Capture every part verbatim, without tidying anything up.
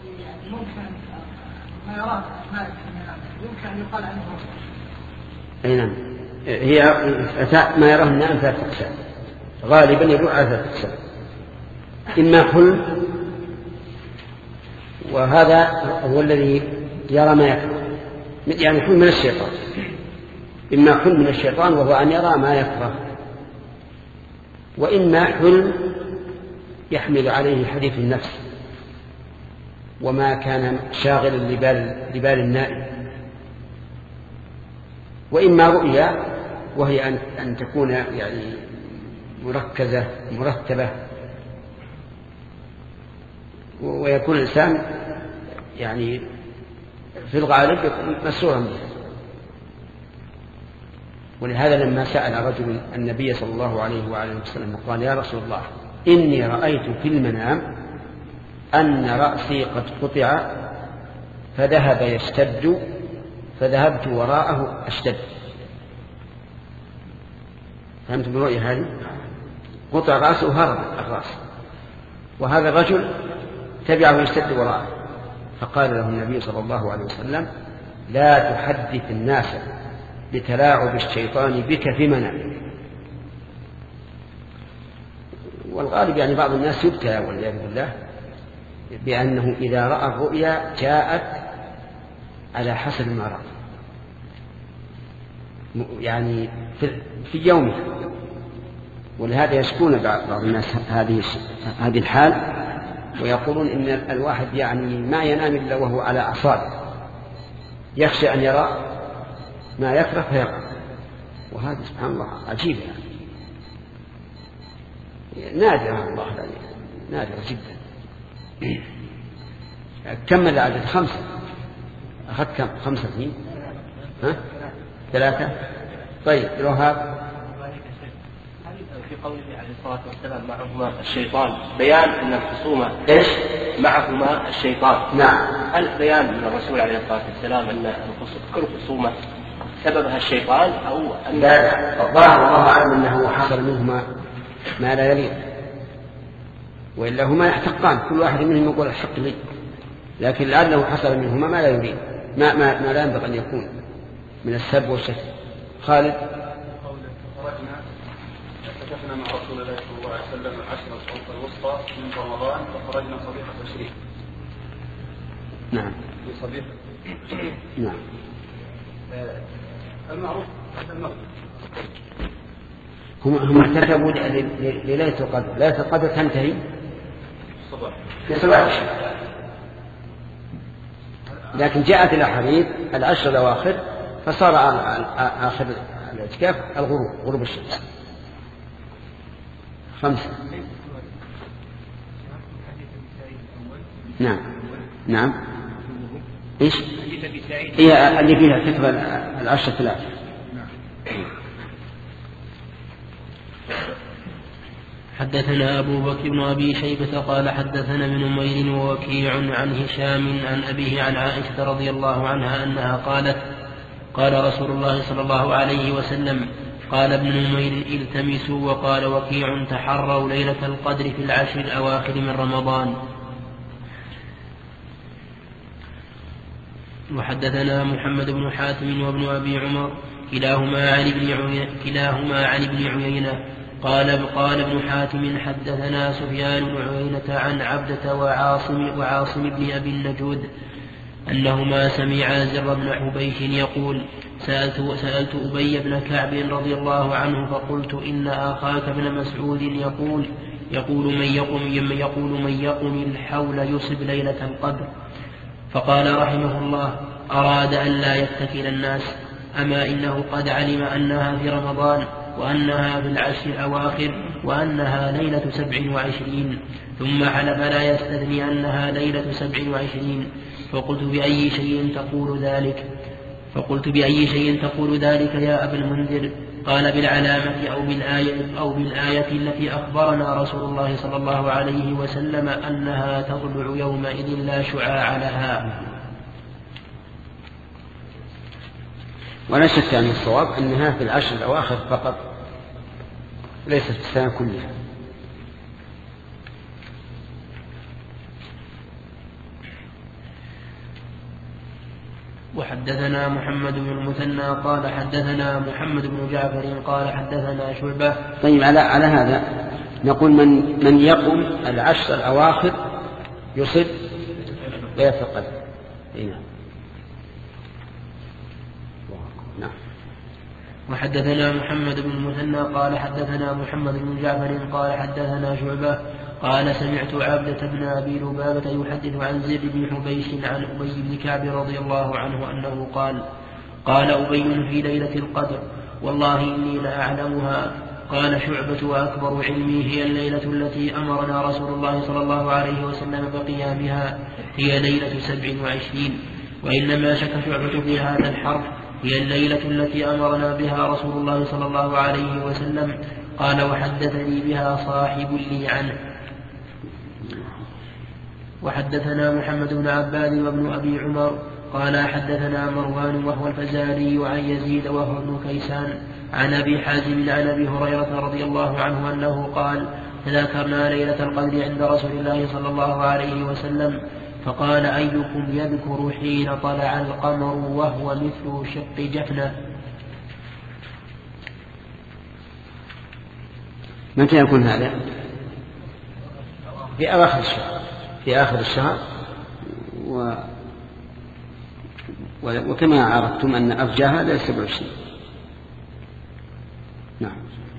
ممكن ما يراه مالك يمكن أن يقال عنه. أي نعم، هي ما يراه النائم ثلاثة أقسام، غالبا يدل على ثلاثة أقسام. إما حلم، وهذا هو الذي يرى ما يكره، يعني حلم من الشيطان. إما حلم من الشيطان وهو أن يرى ما يكره، وإما حلم يحمل عليه حديث النفس وما كان شاغلا لبال, لبال النائم. وإما رؤيا وهي أن, أن تكون يعني مركزة مرتبة، ويكون الإنسان يعني في الغالب مسرورا بها. ولهذا لما سأل رجل النبي صلى الله عليه وآله وسلم قال: يا رسول الله، إني رأيت في المنام أن رأسي قد قطع فذهب يشتد فذهبت وراءه أشتد. فهمت بالرؤية هذه؟ قطع رأسه وهرب الرأس، وهذا الرجل تبعه يشتد وراءه. فقال له النبي صلى الله عليه وسلم: لا تحدث الناس بتلاعب الشيطان بك في منام. والغالب يعني بعض الناس يبتلى والعياذ بالله بأنه إذا رأى الرؤيا جاءت على حسب ما رأى، يعني في يومه. ولهذا يشكون بعض الناس هذه هذه الحال، ويقولون إن الواحد يعني ما ينام إلا وهو على أعصابه، يخشى أن يرى ما يكره فيقع. وهذا سبحان الله عجيب، يعني نادر الله عليه، نادر جدا. كم العدد؟ خمسة. أخذت كم؟ خمسة اثنين، ها؟ ثلاثة. طيب الوهاب في قوله عليه الصلاة والسلام: معهما الشيطان، بيان أن الخصومة إيش؟ معهما الشيطان. نعم. هل بيان من الرسول عليه الصلاة والسلام أن كل خصومة سببها الشيطان أو أن لا؟ الظاهر الله أعلم أنه حصل منهما ما لا يليق، وإلا هما يحتقان، كل واحد منهم يقول الحق لي، لكن لعله حصل منهما ما لا يريد، ما, ما, ما لا ينبغي أن يكون من السب والشتم. خالد: فتحنا مع رسول الله صلى الله عليه وسلم العشر الصوت الوسطى من رمضان فخرجنا صبيحة تشريق. نعم. في صبيحة. نعم. المعروف المغرب. هم هم احتسبوا لليلة القدر، ليلة القدر تنتهي الصباح في صباح الشهر، لكن جاءت الأحاديث العشر الأواخر فصار آخر الاعتكاف الغروب، غروب الشمس. خمسة. نعم نعم. إيش؟ هي اللي فيها تكبر العشر ثلاثة. حدثنا أبو بكر بن أبي شيبة قال حدثنا ابن نمير ووكيع عن هشام عن أبيه عن عائشة رضي الله عنها أنها قالت: قال رسول الله صلى الله عليه وسلم: قال ابن نمير: التمسوا. وقال وكيع: تحروا ليلة القدر في العشر الأواخر من رمضان. وحدثنا محمد بن حاتم وابن أبي عمر كلاهما عن ابن عيينة, كلاهما عن ابن عيينة قال قال ابن حاتم: حدثنا سفيان بن عيينة عن عبدة وعاصم, وعاصم بن أبي النجود أنهما سمعا زر بن حبيش يقول: سألت, سألت أبي بن كعب رضي الله عنه فقلت: إن أخاك ابن مسعود يقول يقول من يقم, يقول من يقم الحول يصب ليلة القدر. فقال رحمه الله: أراد أن لا يتكل الناس، أما إنه قد علم أنها في رمضان وأنها في العشر الأواخر وأنها ليلة سبع وعشرين، ثم حلف لا يستثني أنها ليلة سبع وعشرين. فقلت: بأي شيء تقول ذلك؟ فقلت بأي شيء تقول ذلك يا أبا المنذر؟ قال: بالعلامة أو بالآية, أو بالآية التي أخبرنا رسول الله صلى الله عليه وسلم أنها تطلع يومئذ لا شعاع لها. ولا شك أن الصواب أنها في العشر الأواخر فقط، ليست في السنة كلها. وحدثنا محمد بن المثنى قال حدثنا محمد بن جعفر قال حدثنا شعبة. طيب على على هذا نقول من من يقوم العشر الأواخر يصب ليلة القدر. نعم. وحدثنا محمد بن المثنى قال حدثنا محمد بن جعفر قال حدثنا شعبة قال سمعت عبدة بن أبي لبابة يحدث عن زيد بن حبيش عن أبي بن كعب رضي الله عنه أنه قال قال أبي في ليلة القدر والله إني لأعلمها. قال شعبة وأكبر علمي هي الليلة التي أمرنا رسول الله صلى الله عليه وسلم بقيامها هي ليلة سبع وعشرين. وإنما شك شعبة في هذا الحرف هي الليلة التي أمرنا بها رسول الله صلى الله عليه وسلم. قال وحدثني بها صاحب لي عنه. وحدثنا محمد بن عباد وابن أبي عمر قال حدثنا مروان وهو الفزاري عن يزيد وهو ابن كيسان عن أبي حازم عن أبي هريرة رضي الله عنه أنه قال تذكرنا ليلة القدر عند رسول الله صلى الله عليه وسلم فقال أيكم يذكر حين طلع القمر وهو مثل شق جفنة. متى يكون هذا؟ في أواخر الشهر في آخر الشهر و... وكما عرفتم أن أرجى هذا سبع وعشرين. نعم.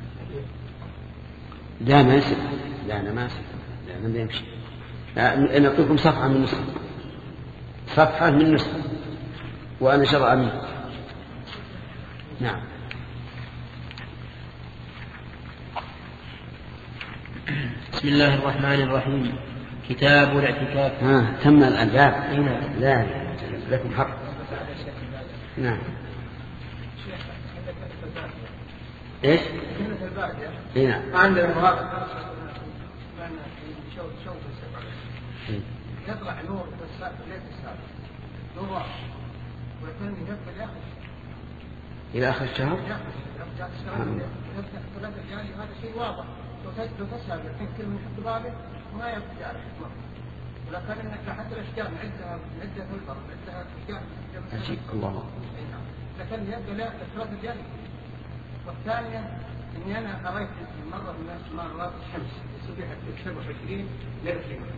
لا ما يسبع لا أنا ما أسبع لا أنا يمشي. أنا أعطيكم صفحة من نسخة صفحة من نسخة وأنا شرع أمين. نعم. بسم الله الرحمن الرحيم. كتاب الاعتكاف. ها تم الألباب. هنا لا لكم حق. نعم. إيش؟ هنا. عندنا مواقف. يطلع نور في الليل السابق نور واحد والثاني يبقى ياخذ إلى آخر الشهر. يبقى يبقى ثلاثة جاري هذا شيء واضح. لو تسأل الحين كل من يحط باله ما يبقى جاري حكمه. ولكن إنك حتى الأشجار نعدها نعدها في البر نعدها أشجار. أجيب الله. لكن يبقى لا ثلاثة جاري. والثانية إني أنا قريت مرة من الناس مرات الشمس الصبيحة في سبعة وعشرين ليلة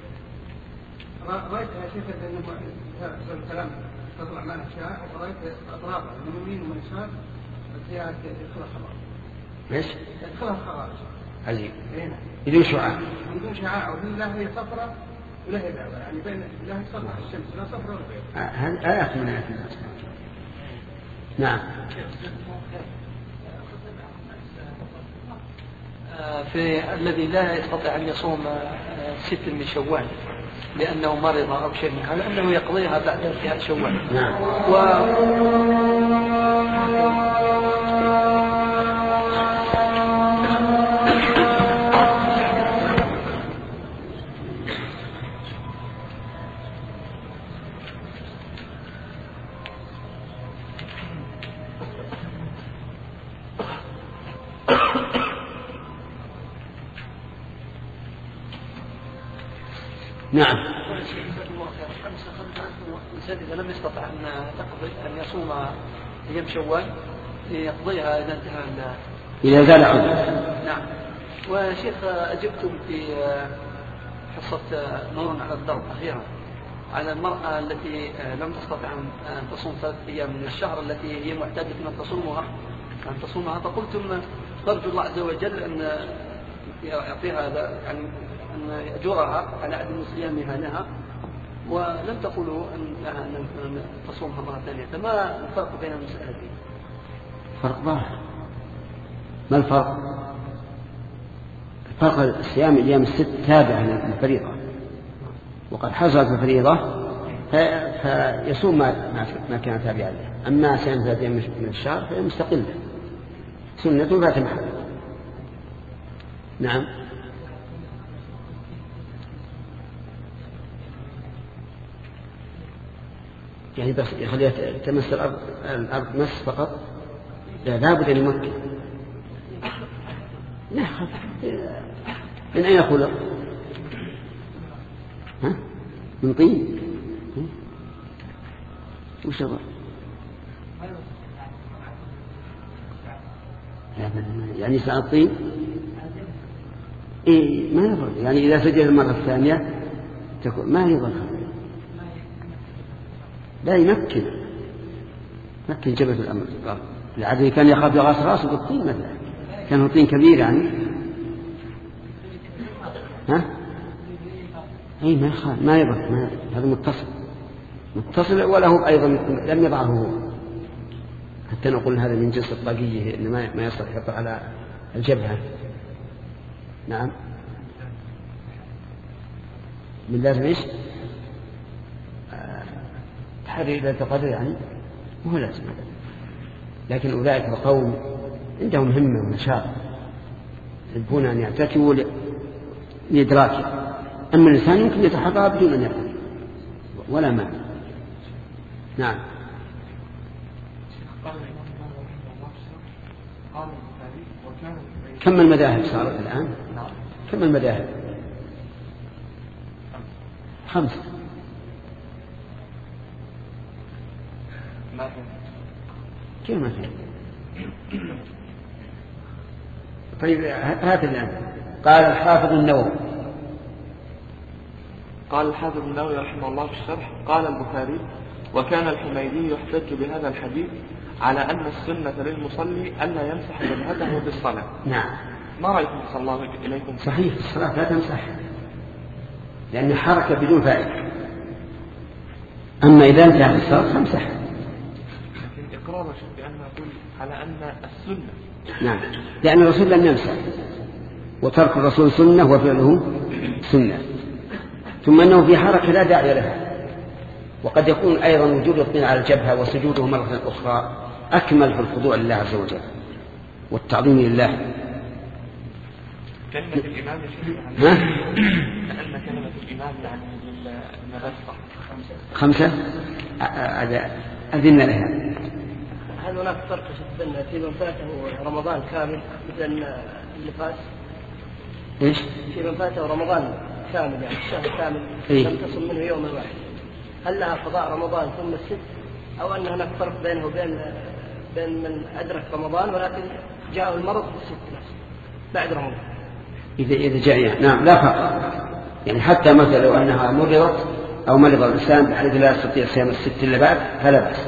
رأيت يا شيخ أن الكلام تطلع معنا أشياء ورأيت أطرافها من يمين ومن يسار فيها يدخلها خراج. إيش؟ يدخلها خراج. عجيب. بدون شعاع. بدون شعاع ولا هي صفراء ولا هي بيضاء يعني بين لا هي صفراء الشمس لا صفراء ولا بيضاء. هذه آيات من آيات الله. نعم. في الذي لا يستطيع أن يصوم ست من شوال لأنه مرض أو شيء من هذا أنه يقضيها بعد انتهاء شوال. نعم. و... نعم. الإنسان إذا لم يستطع أن تقضي أن يصوم أيام شوال يقضيها إذا انتهى إذا زال عذره. نعم. وشيخ أجبتم في حصة نور على الدرب أخيرا على المرأة التي لم تستطع أن تصوم ثلاث أيام من الشهر التي هي معتادة أن تصومها أن تصومها فقلتم ترجو الله عز وجل أن يعطيها يعني أن يأجرها على عدم صيامها لها ولم تقولوا أنها أن تصومها مرة ثانية. فما الفرق بين المسألتين؟ فرق ظاهر. ما الفرق؟ فرق الصيام الأيام الست تابعة للفريضة وقد حصلت الفريضة فيصوم ما كان تابعا له. أما صيام ثلاثة أيام من الشهر فهي مستقلة سنة ذات محل. نعم. يعني بس يخليها تمس الأرض الأرض مس فقط لا لابد أن يمكن. لا من أين خلق؟ ها؟ من طين. وش هذا؟ يعني ساعة الطين إيه ما يضر، يعني إذا سجد المرة الثانية تكون ما يضر، لا يمكن مكن جبهة الأمر. العدل كان يخاف يغاص راسه بالطين مثلا، كان هو طين كبير يعني ها أي ما يخاف ما يضر، هذا متصل متصل وله أيضا لم يضعه هو، حتى نقول هذا من جنس الطاقية إن ما ما يصلح يقع على الجبهة. نعم من لازم إيش تحري إلى القدر يعني وهو لازم، لكن أولئك القوم عندهم همة ونشاط يحبون أن يعتكفوا لإدراكه، أما الإنسان يمكن يتحرى بدون أن يعتكف ولا مانع. نعم كم المذاهب صارت الآن؟ كم المذاهب؟ خمسة. كيف ما في؟ طيب هات الآن. قال الحافظ النووي قال الحافظ النووي رحمه الله في الشرح قال البخاري وكان الحميدي يحتج بهذا الحديث على أن السنة للمصلي ألا يمسح جبهته بالصلاة. نعم ما رأيكم صلى الله إليكم؟ صحيح الصلاة لا تمسح لأن حركة بدون فائدة، أما إذا انتهى الصلاة فامسح. لكن إقرار بأن نقول على أن السنة نعم لأن الرسول لم يمسح، وترك الرسول سنة وفعله سنة، ثم أنه في حركة لا داعي لها، وقد يكون أيضا وجود الطين على الجبهة وسجوده مرة أخرى أكمل في الخضوع لله عز وجل والتعظيم لله. كلمة الإمام ها؟ لأن كلمة الإمام يعني للمبسطة خمسة أذن لها. هل هناك فرق في من فاته رمضان كامل مثل اللي فات؟ إيش؟ في من فاته رمضان كامل يعني الشهر كامل إيه؟ لم تصم منه يوم واحد، هل لها قضاء رمضان ثم الست، أو أن هناك فرق بينه وبين بين من أدرك رمضان ولكن جاء المرض في الست نفسه بعد رمضان؟ إذا إذا جاء نعم لا فرق، يعني حتى مثلا لو أنها مرضت أو مرض الإنسان بحيث لا يستطيع صيام الست إلا بعد فلا بأس.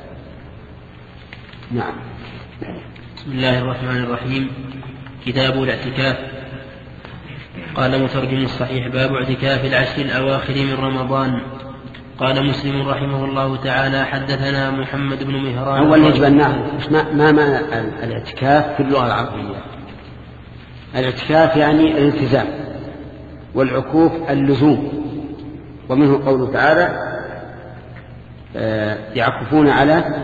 نعم. بسم الله الرحمن الرحيم. كتاب الاعتكاف. قال مترجم الصحيح باب اعتكاف العشر الأواخر من رمضان. قال مسلم رحمه الله تعالى حدثنا محمد بن مهران. أولا يجب أن نعرف ما معنى الاعتكاف في اللغة العربية. الاعتكاف يعني الالتزام، والعكوف اللزوم، ومنه قوله تعالى يعكفون على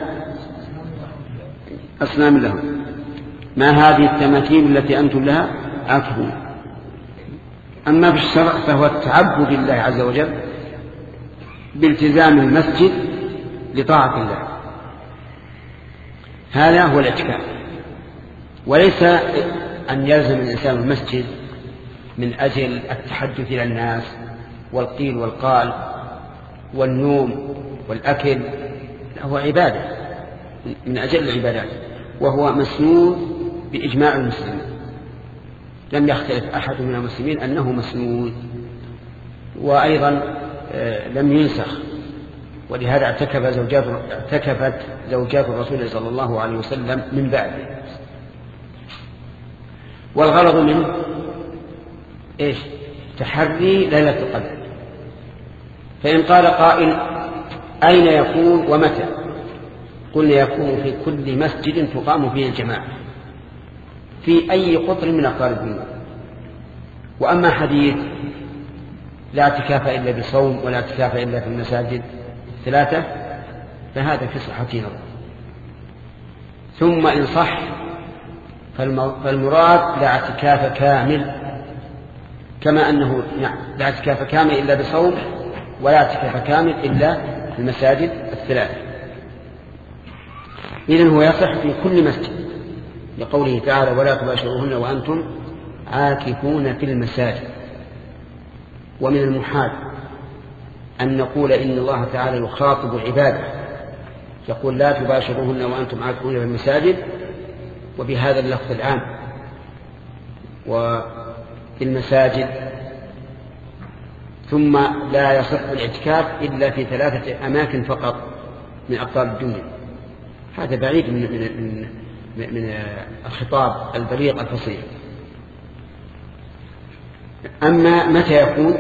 أصنام لهم ما هذه التماثيل التي أنتم لها عاكفون. أما في الشرع فهو التعبد لله عز وجل بالتزام المسجد لطاعة الله، هذا هو الاعتكاف، وليس أن يلزم الإنسان المسجد من أجل التحدث إلى الناس والقيل والقال والنوم والأكل، هو عبادة من أجل العبادات، وهو مسنون بإجماع المسلمين، لم يختلف أحد من المسلمين أنه مسنون، وأيضا لم ينسخ، ولهذا اعتكف زوجات اعتكفت زوجات الرسول صلى الله عليه وسلم من بعده. والغرض منه إيش؟ تحري ليلة القدر. فإن قال قائل أين يكون ومتى؟ قلنا يكون في كل مسجد تقام فيه الجماعة في أي قطر من أقطار الدنيا. وأما حديث لا اعتكاف إلا بصوم ولا اعتكاف إلا في المساجد الثلاثة فهذا في صحته نظر. ثم إن صح فالمراد لا اعتكاف كامل، كما أنه لا اعتكاف كامل إلا بصوم ولا اعتكاف كامل إلا في المساجد الثلاثة. إذن هو يصح في كل مسجد لقوله تعالى ولا تباشروهن وأنتم عاكفون في المساجد. ومن المحال أن نقول إن الله تعالى يخاطب عباده يقول لا تباشروهن وأنتم عاكفون في المساجد، وبهذا اللفظ العام وفي المساجد. ثم لا يصح الاعتكاف إلا في ثلاثة أماكن فقط من أقطار الدنيا. هذا بعيد من, من, من, من الخطاب البليغ الفصيح. أما متى يكون؟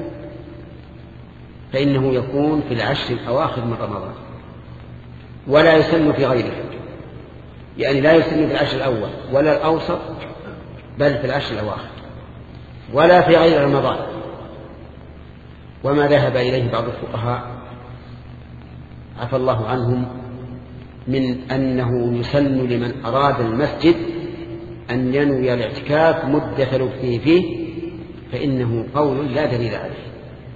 فإنه يكون في العشر الأواخر من رمضان، ولا يسن في غيره، يعني لا يسن في العشر الأول ولا الأوسط، بل في العشر الأواخر، ولا في غير رمضان. وما ذهب إليه بعض الفقهاء عفى الله عنهم من أنه يسن لمن أراد المسجد أن ينوي الاعتكاف مدة لبثه فيه، فإنه قول لا دليل عليه.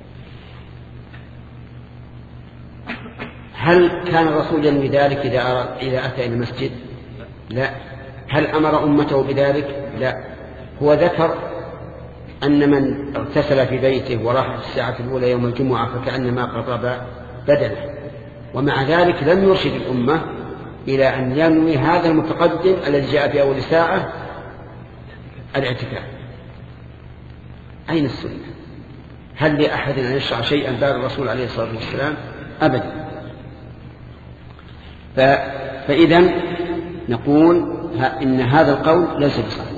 هل كان الرسول ينوي ذلك إذا أتى إلى المسجد؟ لا. هل أمر أمته بذلك؟ لا. هو ذكر أن من اغتسل في بيته وراح في الساعة الأولى يوم الجمعة فكأنما قرب بدنه، ومع ذلك لم يرشد الأمة إلى أن ينوي هذا المتقدم الذي جاء في أول ساعة الاعتكاف. أين السنة؟ هل لأحد أن يشرع شيئا بعد الرسول عليه الصلاة والسلام؟ أبدا. فإذا نقول إن هذا القول ليس بصحيح،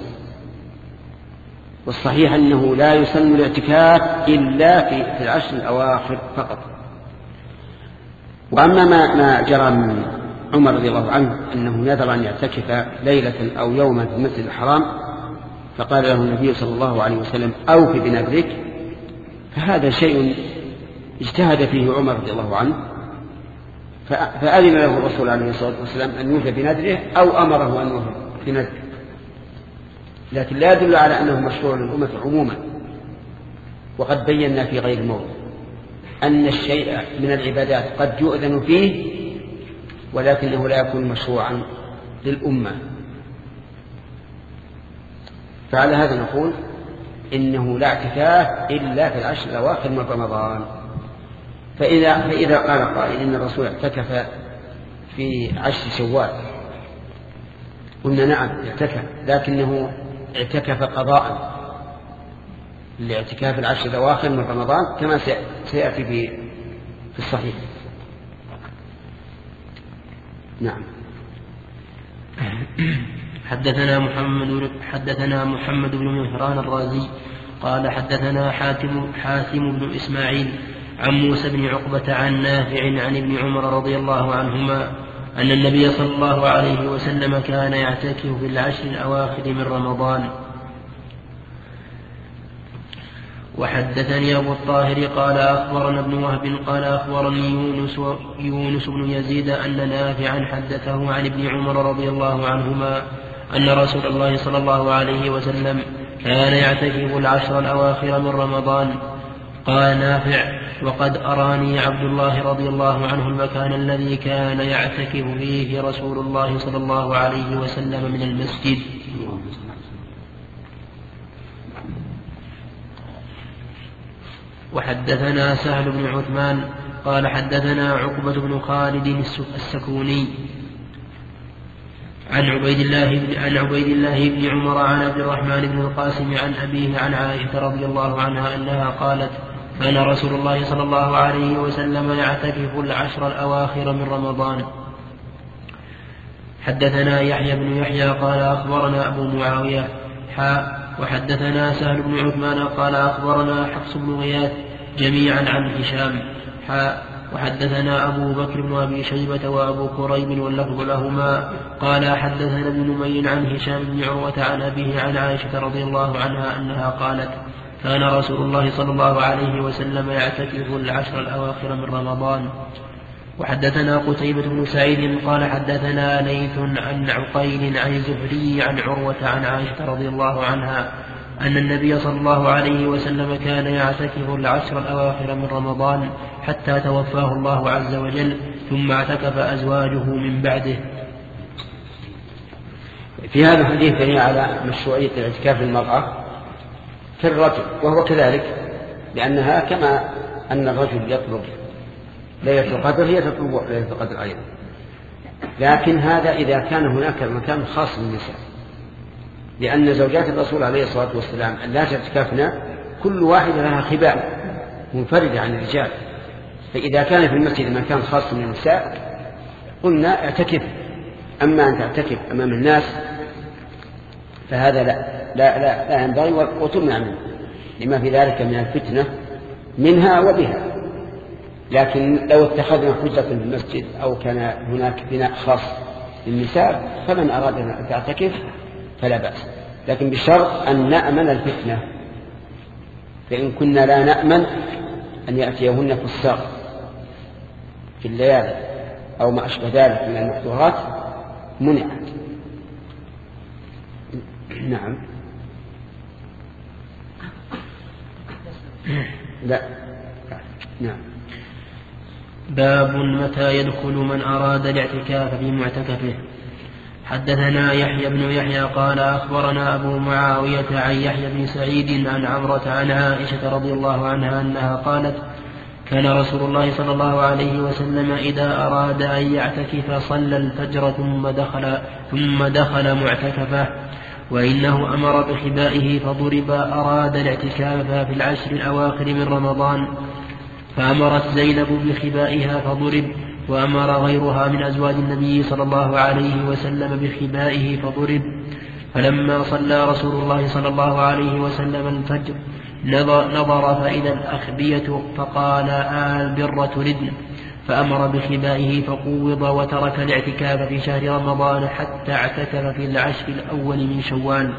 والصحيح أنه لا يسن الاعتكاف إلا في العشر الأواخر فقط. وأما ما, ما جرى من عمر رضي الله عنه أنه نذر أن يعتكف ليلة أو يوما في المسجد الحرام، فقال له النبي صلى الله عليه وسلم أوف بنذرك، فهذا شيء اجتهد فيه عمر رضي الله عنه، فأذن له الرسول عليه الصلاة والسلام أن يوفي بنذره أو أمره أن يوفي بنذره، لكن لا يدل على أنه مشروع للأمة عموما. وقد بينا في غير موضع أن الشيء من العبادات قد يؤذن فيه ولكنه لا يكون مشروعا للأمة. فعلى هذا نقول إنه لا اعتكاف إلا في العشر الأواخر من رمضان. فإذا, فإذا قال قائل إن الرسول اعتكف في عشر شوال، قلنا نعم اعتكف، لكنه اعتكف قضاء لاعتكاف العشر الأواخر من رمضان كما سيأتي في في الصحيح. نعم. حدثنا محمد حدثنا محمد بن مهران الرازي قال حدثنا حاتم حاتم بن إسماعيل عن موسى بن عقبة عن نافع عن ابن عمر رضي الله عنهما أن النبي صلى الله عليه وسلم كان يعتكف في العشر الأواخر من رمضان. وحدثني أبو الطاهر قال أخبرنا ابن وهب قال أخبرني يونس, يونس بن يزيد أن نافعا حدثه عن ابن عمر رضي الله عنهما أن رسول الله صلى الله عليه وسلم كان يعتكف العشر الأواخر من رمضان. قال نافع وقد أراني عبد الله رضي الله عنه المكان الذي كان يعتكف فيه رسول الله صلى الله عليه وسلم من المسجد. وحدثنا سهل بن عثمان قال حدثنا عقبة بن خالد السكوني عن عبيد الله بن عن عبيد الله بن عمر عن عبد الرحمن بن القاسم عن أبيه عن عائشة رضي الله عنها أنها قالت كان رسول الله صلى الله عليه وسلم يعتكف العشر الأواخر من رمضان. حدثنا يحيى بن يحيى قال أخبرنا أبو معاوية حاء وحدثنا سهل بن عثمان قال أخبرنا حفص بن غياث جميعا عن هشام حاء وحدثنا أبو بكر بن أبي شيبة وأبو كريب واللفظ لهما قال حدثنا ابن نمير عن هشام بن عروة عن أبيه عن عائشة رضي الله عنها أنها قالت كان رسول الله صلى الله عليه وسلم يعتكف العشر الأواخر من رمضان. وحدثنا قتيبة بن سعيد قال حدثنا ليث عن عقيل عن الزهري عن عروة عن عائشة رضي الله عنها أن النبي صلى الله عليه وسلم كان يعتكف العشر الأواخر من رمضان حتى توفاه الله عز وجل ثم اعتكف أزواجه من بعده. في هذا الحديث دليل على مشروعية الاعتكاف للمرأة في الرجل، وهو كذلك لأنها كما أن الرجل يطلب ليلة القدر هي تطلب ليلة القدر أيضا. لكن هذا إذا كان هناك مكان خاص للنساء، لأن زوجات الرسول عليه الصلاة والسلام لا تعتكفن كل واحدة لها خباء منفردة عن الرجال، فإذا كان في المسجد مكان خاص للنساء قلنا اعتكف. أما أن تعتكف أمام الناس فهذا لا لا لا, لا ينبغي وتمنع منه لما في ذلك من الفتنة منها وبها. لكن لو اتخذنا حجة في المسجد أو كان هناك بناء خاص للنساء فمن أراد أن تعتكف فلا بأس، لكن بشرط أن نأمن الفتنة، فإن كنا لا نأمن أن يأتيهن فساق في الليالي أو ما أشبه ذلك من المحظورات منعت. نعم. لا. نعم. باب متى يدخل من أراد الاعتكاف في معتكفه. حدثنا يحيى بن يحيى قال أخبرنا أبو معاوية عن يحيى بن سعيد عن عمرة عن عائشة رضي الله عنها أنها قالت كان رسول الله صلى الله عليه وسلم إذا أراد أن يعتكف صلى الفجر ثم دخل, ثم دخل معتكفه، وإنه أمر بخبائه فضرب. أراد الاعتكاف في العشر الأواخر من رمضان فأمرت زينب بخبائها فضرب، وأمر غيرها من أزواج النبي صلى الله عليه وسلم بخبائه فضرب. فلما صلى رسول الله صلى الله عليه وسلم الفجر نظر فإذا الأخبية فقال آل بر تردن، فأمر بخبائه فقوض وترك الاعتكاف في شهر رمضان حتى اعتكف في العشر الأول من شوال.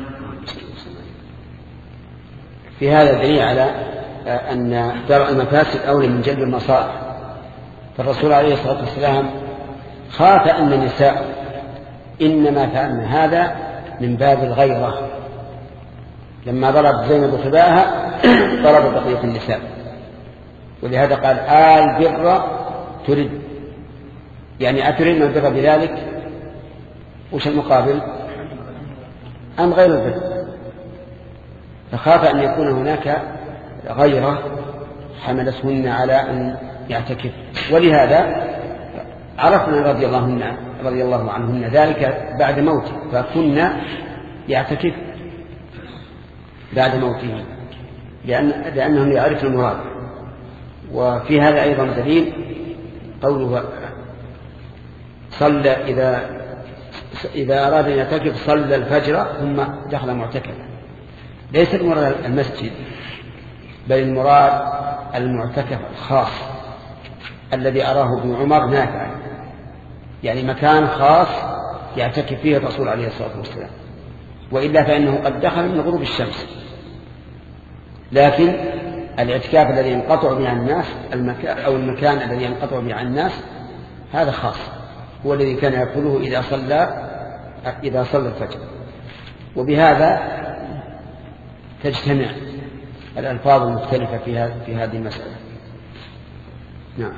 في هذا دليل على أن درء المفاسد أولى من جلب المصالح، فالرسول عليه الصلاة والسلام خاف أن النساء إنما فعلن هذا من باب الغيرة، لما ضرب زينب خباءها ضرب بقية النساء، ولهذا قال آل بر ترد، يعني أتريد البر بذلك، وش المقابل؟ أم غير البر؟ فخاف أن يكون هناك غيرة حملتهن على أن يعتكف، ولهذا عرفنا رضي الله, رضي الله عنهن ذلك بعد موته، فكنا يعتكف بعد موته لأن لأنهم يعرفون المراد. وفي هذا أيضا دليل قوله صلى إذا إذا أراد أن يعتكف صلى الفجر ثم دخل معتكفا، ليس المراد المسجد بل المراد المعتكف الخاص الذي أراه ابن عمر نافعا، يعني مكان خاص يعتكف فيه الرسول عليه الصلاة والسلام، وإلا فإنه قد دخل من غروب الشمس. لكن الاعتكاف الذي ينقطع به عن الناس المكان أو المكان الذي ينقطع به عن الناس هذا خاص، هو الذي كان يقوله إذا صلى إذا صلى الفجر. وبهذا تجتمع الألفاظ المختلفة في في هذه المسألة. نعم.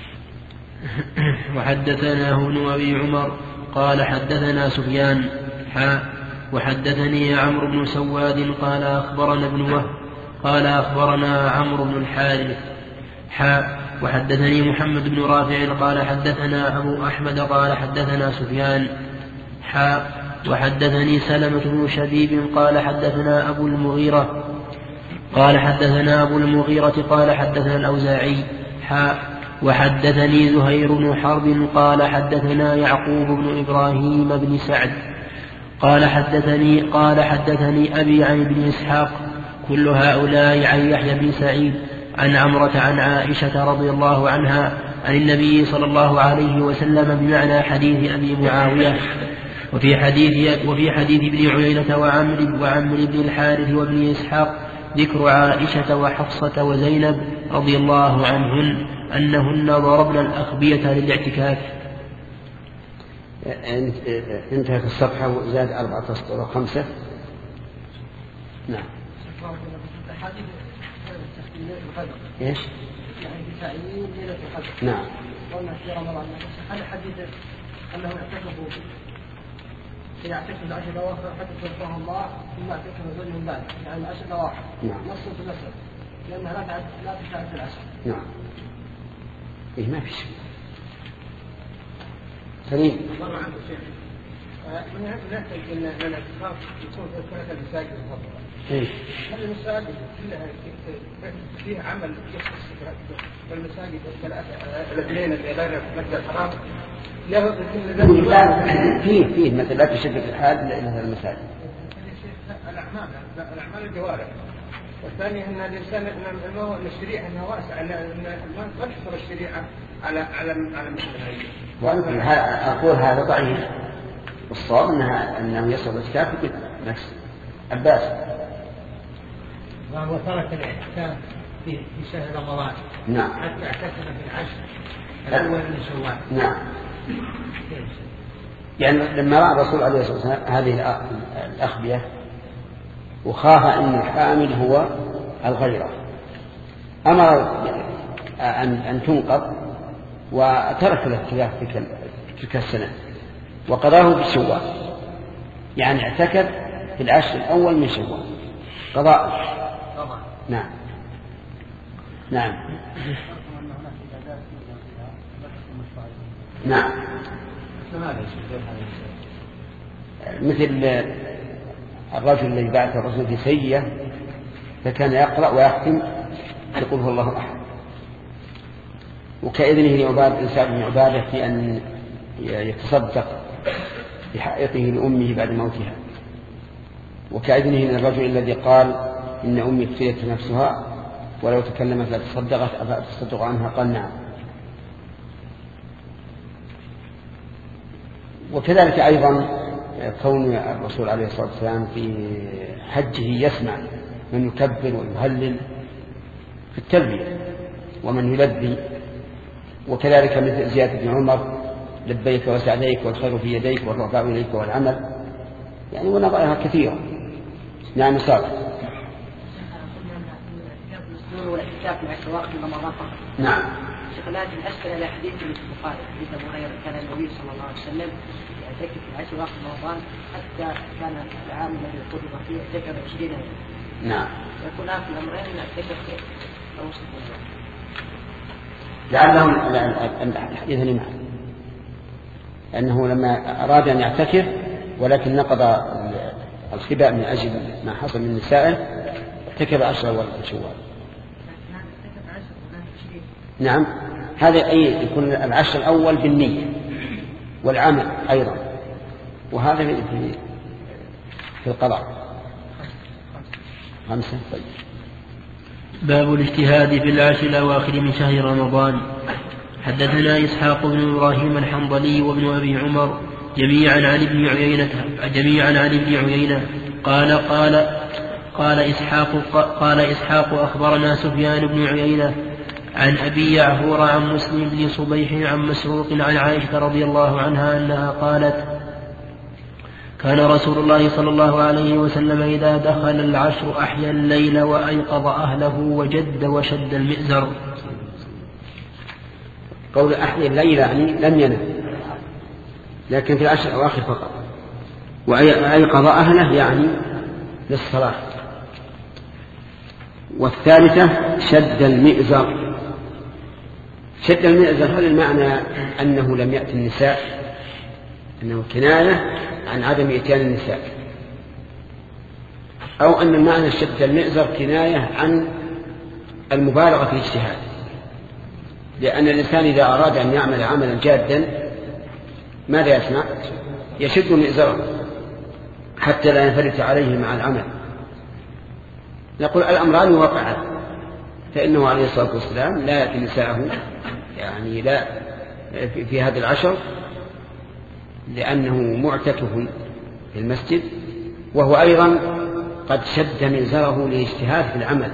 وحدثنا ابن أبي عمر قال حدثنا سفيان حاء وحدثني عمرو بن سواد قال أخبرنا ابن وهب قال أخبرنا عمرو بن الحارث حاء وحدثني محمد بن رافع قال حدثنا أبو أحمد قال حدثنا سفيان حاء وحدثني سلمة بن شبيب قال حدثنا أبو المغيرة قال حدثنا أبو المغيرة قال حدثنا الأوزاعي حاء وحدثني زهير بن حرب قال حدثنا يعقوب بن إبراهيم بن سعد قال حدثني قال حدثني أبي عن ابن إسحاق كل هؤلاء عن يحيى بن سعيد عن عمرة عن عائشة رضي الله عنها عن النبي صلى الله عليه وسلم بمعنى حديث أبي معاوية. وفي حديث وفي حديث ابن عيينة وعمر وعمر بن الحارث وابن إسحاق ذكر عائشة وحفصة وزينب رضي الله عنهن أنهن ضربن الأخبية للاعتكاف. انتهت الصفحة وزاد أربعة أسطر وخمسة. نعم. إيش؟ يعني بتعيين ليلة القدر. نعم. قلنا في رمضان هل حديث أنهم اعتكفوا يعتكف العشر الأواخر حتى يرضاه الله ثم اعتكف زوجهم بعد، يعني العشر الأواخر. نعم. نص في المسألة لأنها لا تعد لا تشارك في العشر. نعم. إيه ما في شيء. كريم. الله عنك شيخ. من نحتاج ان الاعتكاف يكون في كل المساجد المفضله. هل المساجد كلها فيها عمل يخص المساجد الثلاثه الاثنين اللي غير المسجد الحرام؟ فيه فيه مثل لا تشد في الحال الا المساجد. الاعمال الاعمال الجوارح. والثاني ان الانسان انه الشريعه انها واسعه ما تقصر الشريعه على على على مثل هذه. اقول هذا ضعيف. الصواب انها انه يصل الاعتكاف في نفس عباس. وهو ترك الاعتكاف في في شهر رمضان. نعم. حتى اعتكف في العشر الاول من شوال. نعم. يعني لما راى الرسول عليه الصلاه والسلام هذه الاخبيه وخاف ان الحامل هو الغيره امر ان ان تنقض وترك الاعتكاف في تلك السنه وقضاه في شوال. يعني اعتكف في العشر الاول من شوال قضاء. نعم نعم نعم. مثل الرجل الذي بعث الرسول في سيئة فكان يقرأ ويختم يقول هو الله أحد. وكإذنه لعباد إنسان بن عبادة في أن يتصدق بحائطه لأمه بعد موتها. وكإذنه للرجل الذي قال إن أمي اقتلت نفسها ولو تكلمت لا تصدقت أفأتصدق عنها؟ قال نعم. وكذلك أيضا كون الرسول عليه الصلاة والسلام في حجه يسمع من يكبر ويهلل في التلبية ومن يلبي. وكذلك مثل زيادة بن عمر لبيك وسعديك والخير في يديك والرفاع إليك والعمل يعني ونظرها كثيرة. نعم صالح. والاعتكاف مع السواق في رمضان فقط. نعم. شيخ لكن أسفل إلى حديث البخاري حديث أبو هريرة كان النبي صلى الله عليه وسلم يعتكف في العشر وقت رمضان حتى كان العام الذي قبض فيه اعتكف عشرين يوما. نعم. يكون في الأمرين يعتكف أو ستين يوما. لعله الحديث لمعنى أنه لما أراد أن يعتكف ولكن نقض الخباء من أجل ما حصل من نسائه اعتكف عشر أول شوال. نعم. هذا أي يكون العشر الأول بالنية والعمل أيضا. وهذا في في القضاء. خمسة. طيب. باب الاجتهاد في العشر الأواخر من شهر رمضان. حدثنا إسحاق بن إبراهيم الحنظلي وابن أبي عمر جميعا عن ابن عيينة جميعا عن ابن عيينة قال قال قال إسحاق قال إسحاق أخبرنا سفيان بن عيينة عن أبي يعفور عن مسلم بن صبيح عن مسروق عن عائشة رضي الله عنها أنها قالت كان رسول الله صلى الله عليه وسلم إذا دخل العشر أحيا الليل وأيقظ أهله وجد وشد المئزر. قول أحيا الليل يعني لم ينم لكن في العشر الأواخر فقط. وأيقظ أهله يعني للصلاة. والثالثة شد المئزر. شد المئزر هل المعنى أنه لم يأتي النساء؟ أنه كناية عن عدم إتيان النساء، أو أن المعنى شد المئزر كناية عن المبالغة في الاجتهاد، لأن الإنسان إذا أراد أن يعمل عملا جادا ماذا يصنع؟ يشد مئزره حتى لا ينفلت عليه مع العمل. نقول الأمران وقعا، فإنه عليه الصلاة والسلام لا يأتي نساءه يعني لا في هذا العشر لأنه معتكف في المسجد، وهو أيضا قد شد مئزره لاجتهاد في العمل.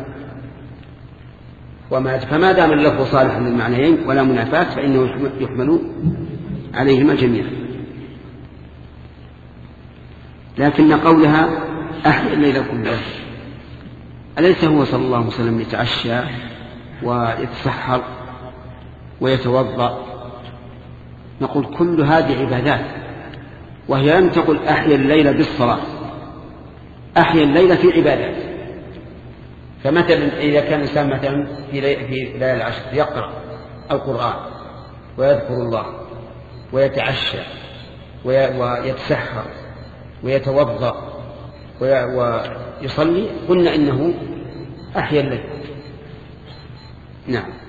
فما دام اللفظ صالحا للمعنيين ولا منافاة فإنه يحمل عليهما جميعا. لكن قولها أحيا الليل كله أليس هو صلى الله عليه وسلم يتعشى ويتسحر ويتوضأ؟ نقول كل هذه عبادات، وهي لم تقل أحيا الليل بالصلاة، أحيا الليل في عبادات. فمثلا إذا كان الإنسان مثلا في ليلة العشر يقرأ القرآن ويذكر الله ويتعشى ويتسحر ويتوضأ ويصلي قلنا إنه أحيا الليل. نعم.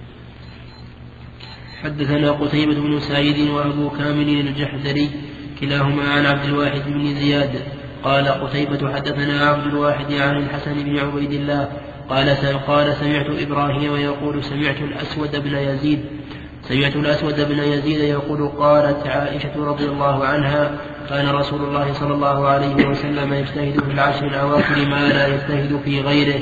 حدثنا قتيبة بن سعيد وأبو كامل الجحدري كلاهما عن عبد الواحد بن زياد قال قتيبة حدثنا عبد الواحد عن الحسن بن عبيد الله قال قال سمعت إبراهيم يقول سمعت الأسود بن يزيد سمعت الأسود بن يزيد يقول قالت عائشة رضي الله عنها كان رسول الله صلى الله عليه وسلم يجتهد في العشر الأواخر ما لا يجتهد في غيره.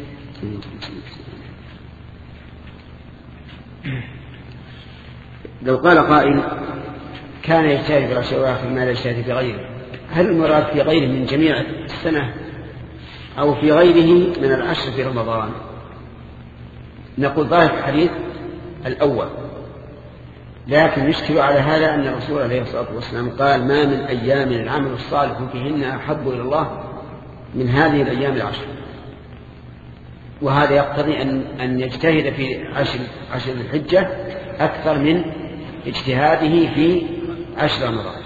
لو قال قائل كان يجتهد في العشر الأواخر ما لا يجتهد في غيره، هل المراد في غيره من جميع السنة أو في غيره من العشر في رمضان؟ نقول ظاهر الحديث الأول، لكن يشكل على هذا أن الرسول عليه الصلاة والسلام قال ما من أيام العمل الصالح فيهن أحب إلى الله من هذه الأيام العشر، وهذا يقتضي أن, أن يجتهد في عشر, عشر الحجة أكثر من اجتهاده في عشر رمضان.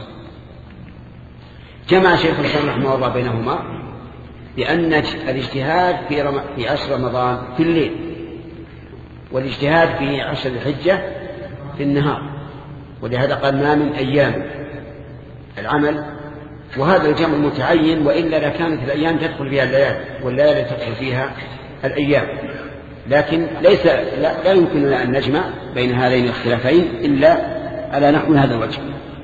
جمع شيخ الإسلام رحمه الله بينهما بأن الاجتهاد في, رم... في عشر رمضان في الليل، والاجتهاد في عشر الحجة في النهار، ولهذا قال ما من أيام العمل، وهذا الجمع متعين، وإلا لكانت الأيام تدخل فيها الليالي والليالي تدخل فيها الأيام، لكن ليس لا, لا يمكننا أن نجمع بين هذين الاختلافين إلا على نحو هذا الوجه.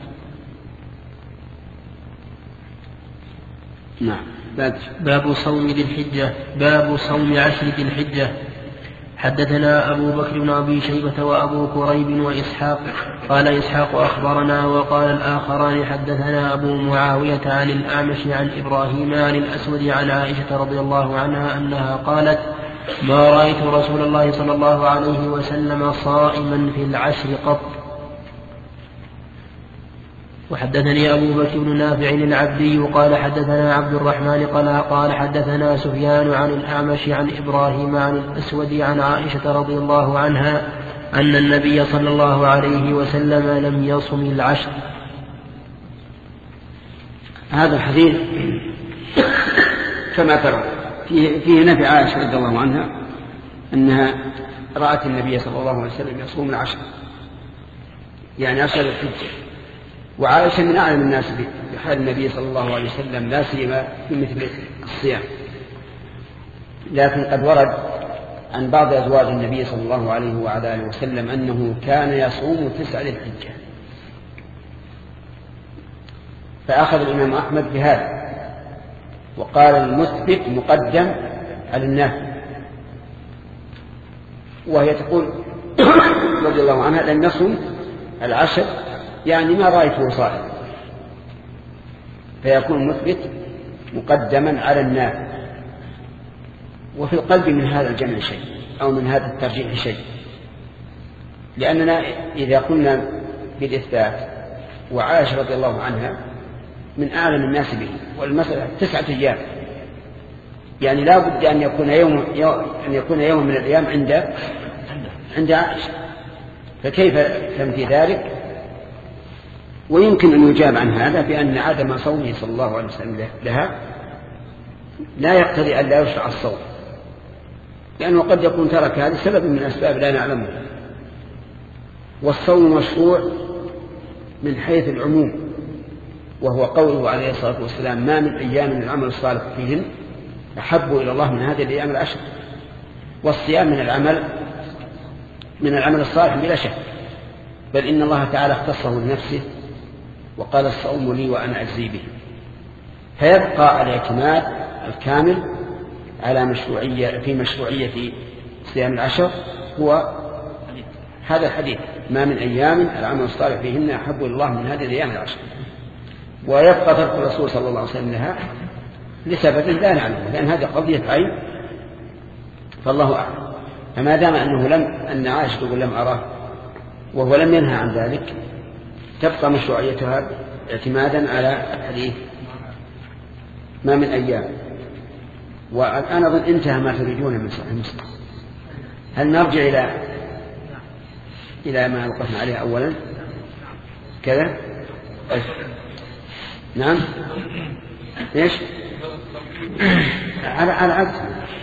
نعم. باب صوم ذي الحجة. باب صوم عشر ذي الحجة. حدثنا أبو بكر بن أبي شيبة وأبو كريب وإسحاق قال إسحاق أخبرنا وقال الآخران حدثنا أبو معاوية عن الأعمش عن إبراهيم عن الأسود عن عائشة رضي الله عنها أنها قالت ما رأيت رسول الله صلى الله عليه وسلم صائما في العشر قط. وحدثني أبو بكر بن نافع العبدي قال حدثنا عبد الرحمن قال قال حدثنا سفيان عن الأعمش عن إبراهيم عن الأسود عن عائشة رضي الله عنها أن النبي صلى الله عليه وسلم لم يصم العشر. هذا الحديث كما ترى فيه, فيه نفي عائشة رضي الله عنها أنها رأت النبي صلى الله عليه وسلم يصوم العشر، يعني عشر الحجة، وعائشة من أعلم الناس بحال النبي صلى الله عليه وسلم لا سيما في مثل الصيام، لكن قد ورد عن بعض أزواج النبي صلى الله عليه وعلى آله وسلم أنه كان يصوم تسعة للحجة، فأخذ الإمام أحمد بهذا وقال المثبت مقدم على النافي، وهي تقول رضي الله عنها لم يصم العشر يعني ما رأيته صائم، فيكون المثبت مقدما على النافي. وفي القلب من هذا الجمع شيء أو من هذا الترجيح شيء، لأننا إذا قلنا بالإثبات وعائشة رضي الله عنها من أعلم الناس به، والمسألة تسعة أيام، يعني لا بد أن يكون يوم أن يكون يوم من الأيام عند عند عائشة، فكيف تنفي ذلك؟ ويمكن أن يجاب عن هذا بأن عدم صومه صلى الله عليه وسلم لها لا يقتضي أن لا يشرع الصوم، لأنه قد يكون ترك هذا سبب من أسباب لا نعلمها. والصوم مشروع من حيث العموم، وهو قوله عليه الصلاة والسلام ما من أيام العمل الصالح فيهن أحب إلى الله من هذه الأيام العشر. والصيام من العمل من العمل الصالح بلا شك، بل إن الله تعالى اختصه لنفسه وقال الصوم لي وأنا أجزي به. فيبقى الاعتماد الكامل على مشروعية في مشروعية صيام العشر هو هذا الحديث ما من أيام العمل الصالح فيهن أحب إلى الله من هذه الأيام العشر. ويبقى ترك الرسول صلى الله عليه وسلم لها لسبب لا نعلمه، لأن هذه قضية عين فالله أعلم. فما دام أنه لم أن عائشة تقول لم أراه وهو لم ينهى عن ذلك، تبقى مشروعيتها اعتمادا على الحديث ما من أيام. والآن أظن انتهى ما تريدون من صحيح مسلم. هل نرجع إلى إلى ما وقفنا عليه أولا؟ كذا. نعم ايش على على عكس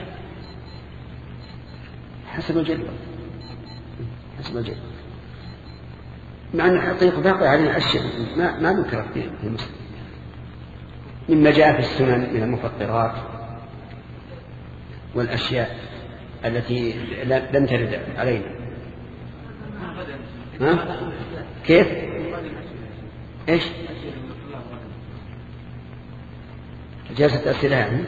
حسب الجدول حسب الجدول مع ان الحقيقه باقي علينا اشياء ما ما نكره في المسلم مما جاء في السنن من المفطرات والاشياء التي لم ترد علينا. ها؟ كيف ايش جلسة أسئلة يعني؟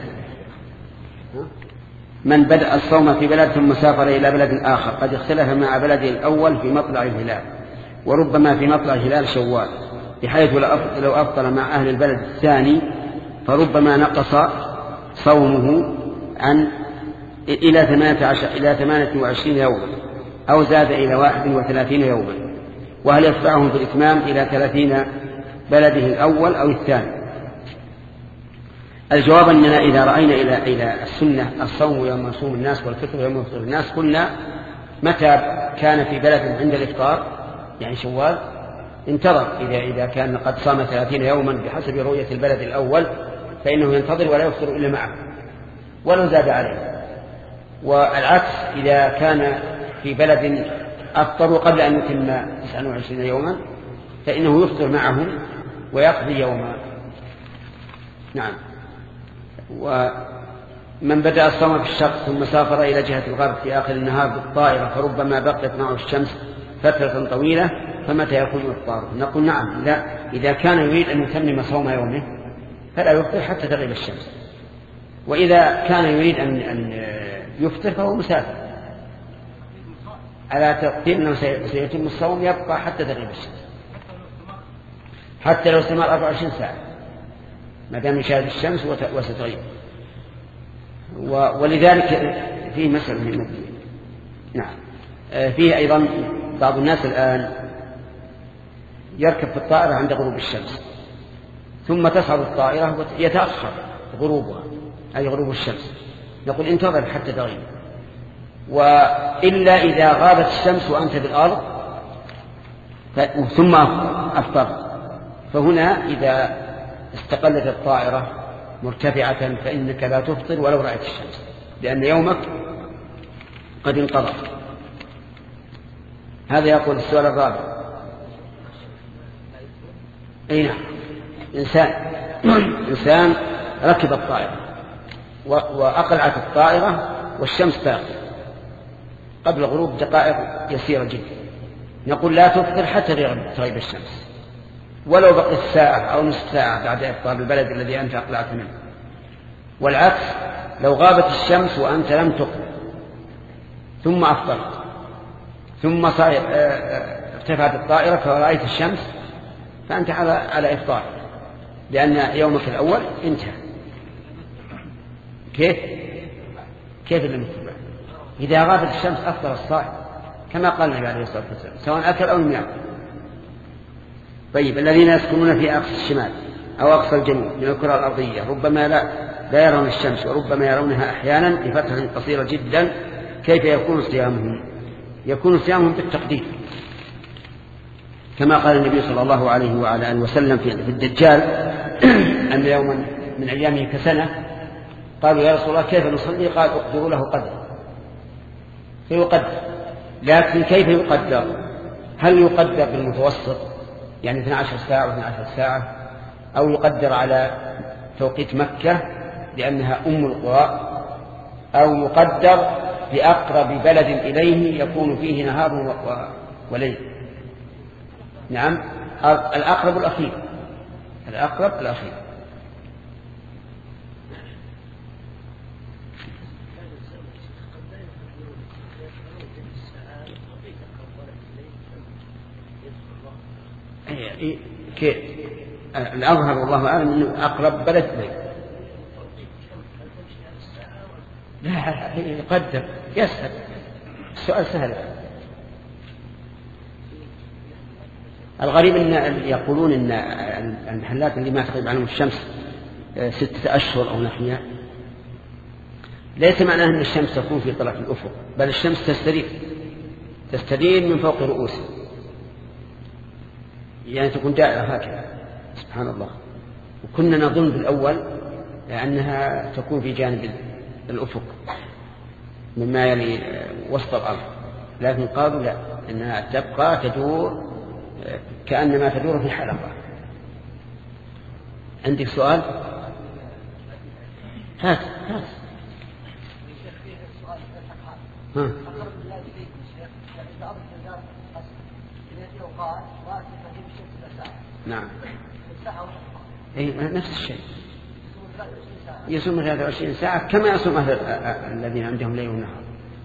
من بدأ الصوم في بلد ثم سافر إلى بلد آخر قد اختلف مع بلده الأول في مطلع الهلال وربما في مطلع هلال شوال بحيث لو أفطر مع أهل البلد الثاني فربما نقص صومه عن إلى ثمانية عشر إلى ثمانية وعشرين يوما أو زاد إلى واحد وثلاثين يوما. وهل يدفعهم في الإتمام إلى ثلاثين بلده الأول أو الثاني؟ الجواب أننا إذا رأينا إلى إلى السنة الصوم يوم يصوم الناس والفطر يوم يفطر الناس قلنا متى كان في بلد عند الإفطار يعني شوال انتظر إذا إذا كان قد صام ثلاثين يوما بحسب رؤية البلد الأول فإنه ينتظر ولا يفطر إلا معه ولو زاد عليه. والعكس إذا كان في بلد أفطروا قبل أن يتم تسعة وعشرين يوما فإنه يفطر معهم ويقضي يوما. نعم. ومن بدأ الصوم في الشرق ثم سافر إلى جهة الغرب في آخر النهار بالطائرة فربما بقيت معه الشمس فترة طويلة فمتى يكون إفطاره؟ نقول نعم لا إذا كان يريد أن يتمم صوم يومه فلا يفطر حتى تغيب الشمس، وإذا كان يريد أن يفطر فهو مسافر على تقدير أنه سيتم الصوم يبقى حتى تغيب الشمس حتى لو استمر أربع وعشرين ساعة ما دام يشاهد الشمس وستغيب. ولذلك فيه مسألة مهمة. نعم فيه أيضا بعض الناس الآن يركب في الطائرة عند غروب الشمس ثم تصعد الطائرة ويتأخر غروبها أي غروب الشمس نقول انتظر حتى تغيب. وإلا إذا غابت الشمس وأنت بالأرض ثم أفطر فهنا إذا استقلت الطائرة مرتفعة فإنك لا تفطر ولو رأيت الشمس لأن يومك قد انقضى. هذا يقول السؤال الرابع. أي نعم إنسان إنسان ركب الطائرة وأقلعت الطائرة والشمس باقية قبل غروب دقائق يسيرة جدا نقول لا تفطر حتى تغيب الشمس ولو بقيت ساعة أو نصف ساعة بعد إفطار البلد الذي أنت أقلعت منه. والعكس لو غابت الشمس وأنت لم تقلع ثم أفطرت ثم ارتفعت الطائرة فرأيت الشمس فأنت على على إفطار لأن يومك الأول انتهى. كيف كيف اللي متبع إذا غابت الشمس أفطر الصائم كما قال النبي عليه الصلاة والسلام سواء أكل أو لم يأكل. طيب الذين يسكنون في أقصى الشمال أو أقصى الجنوب من الكرة الأرضية ربما لا لا يرون الشمس وربما يرونها أحيانا لفترة قصيرة جدا كيف يكون صيامهم؟ يكون صيامهم بالتقدير كما قال النبي صلى الله عليه وعلى آله وسلم في الدجال أن يوما من أيامه كسنة قالوا يا رسول الله كيف نصلي؟ قال اقدروا له قدر فيقدر. لكن كيف يقدر؟ هل يقدر بالمتوسط يعني اثنتي عشرة ساعة واثنتي عشرة ساعة أو يقدر على توقيت مكة لأنها أم القرى أو يقدر بأقرب بلد إليه يكون فيه نهار وليل؟ نعم الأقرب الأخير الأقرب الأخير. كيف الأظهر والله أعلم أنه أقرب بلد لي. لا يقدر يسهل السؤال سهل. الغريب أن يقولون أن المحلات اللي ما تغيب عنهم الشمس ستة أشهر أو نحوها ليس معناه أن الشمس تكون في طرف الأفق بل الشمس تستدير تستدير من فوق رؤوسهم يعني تكون دائرة هكذا. سبحان الله. وكنا نظن بالأول أنها تكون في جانب الأفق مما يلي وسط الأرض، لكن قالوا لا، أنها تبقى تدور كأنما تدور في حلقة. عندك سؤال؟ هات هات. ها. نعم. أي نفس الشيء. يصوم ثلاثة وعشرين ساعة كما يصوم أهل الذين عندهم ليل ونهار.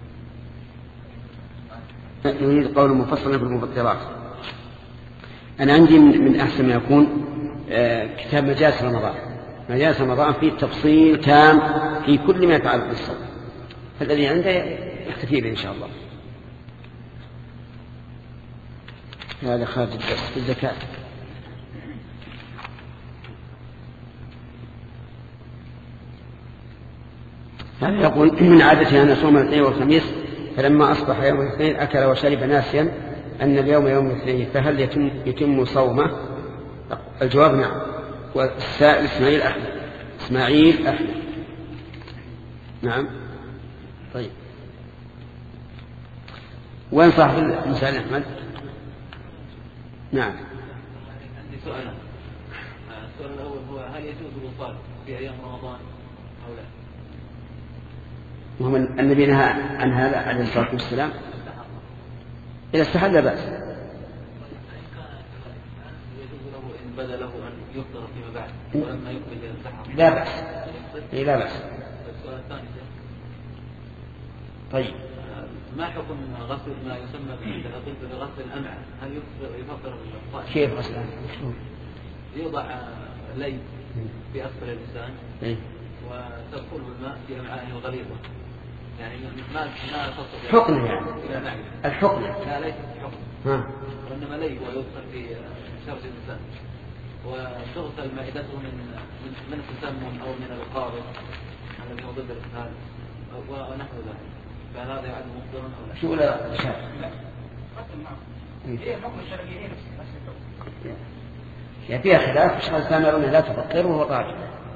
يريد قول مفصل في المفطرات. أنا عندي من أحسن ما يكون كتاب مجالس رمضان. مجالس رمضان فيه تفصيل تام في كل ما يتعلق بالصوم، فالذي عنده يكتفي به إن شاء الله. هذا خارج الدرس في الزكاة. هذا يقول من عادته أن يصوم الاثنين والخميس، فلما أصبح يوم الاثنين أكل وشرب ناسيا أن اليوم يوم الاثنين، فهل يتم, يتم صومه؟ الجواب نعم. والسائل إسماعيل أحمد. إسماعيل أحمد. نعم. طيب وين صاحب المسائل أحمد؟ نعم. عندي سؤال. السؤال الأول هو هل يجوز الوصال في أيام رمضان أو لا؟ وهو النبي نهى عن هذا عليه الصلاة والسلام. إذا استحل لا بأس. يجوز له إن بدا له أن يفطر فيما بعد ولما يقبل إلى السحر. لا بأس. إيه لا بأس. السؤال الثاني. طيب. ما حكم غسل ما يسمى بغسل الأمعاء؟ هل يفطر الصائم؟ كيف غسل الأمعاء؟ يوضع لي في أسفل اللسان إيه؟ وتدخله الماء في أمعائه الغليظة، يعني ما ما تصل حقنة يعني الحقنة لا ليس حقنة، ها وإنما لي ويدخل في شرج اللسان وتغسل معدته من من التسمم أو من القارض الذي هو ضد الإسهال ونحو ذلك، فهذا يعد مفطرا أو لا؟ شو لا شاء هي حكم الشرعي يعني فيها خلاف، مش الإنسان يرون لا تفطر وهو طالب.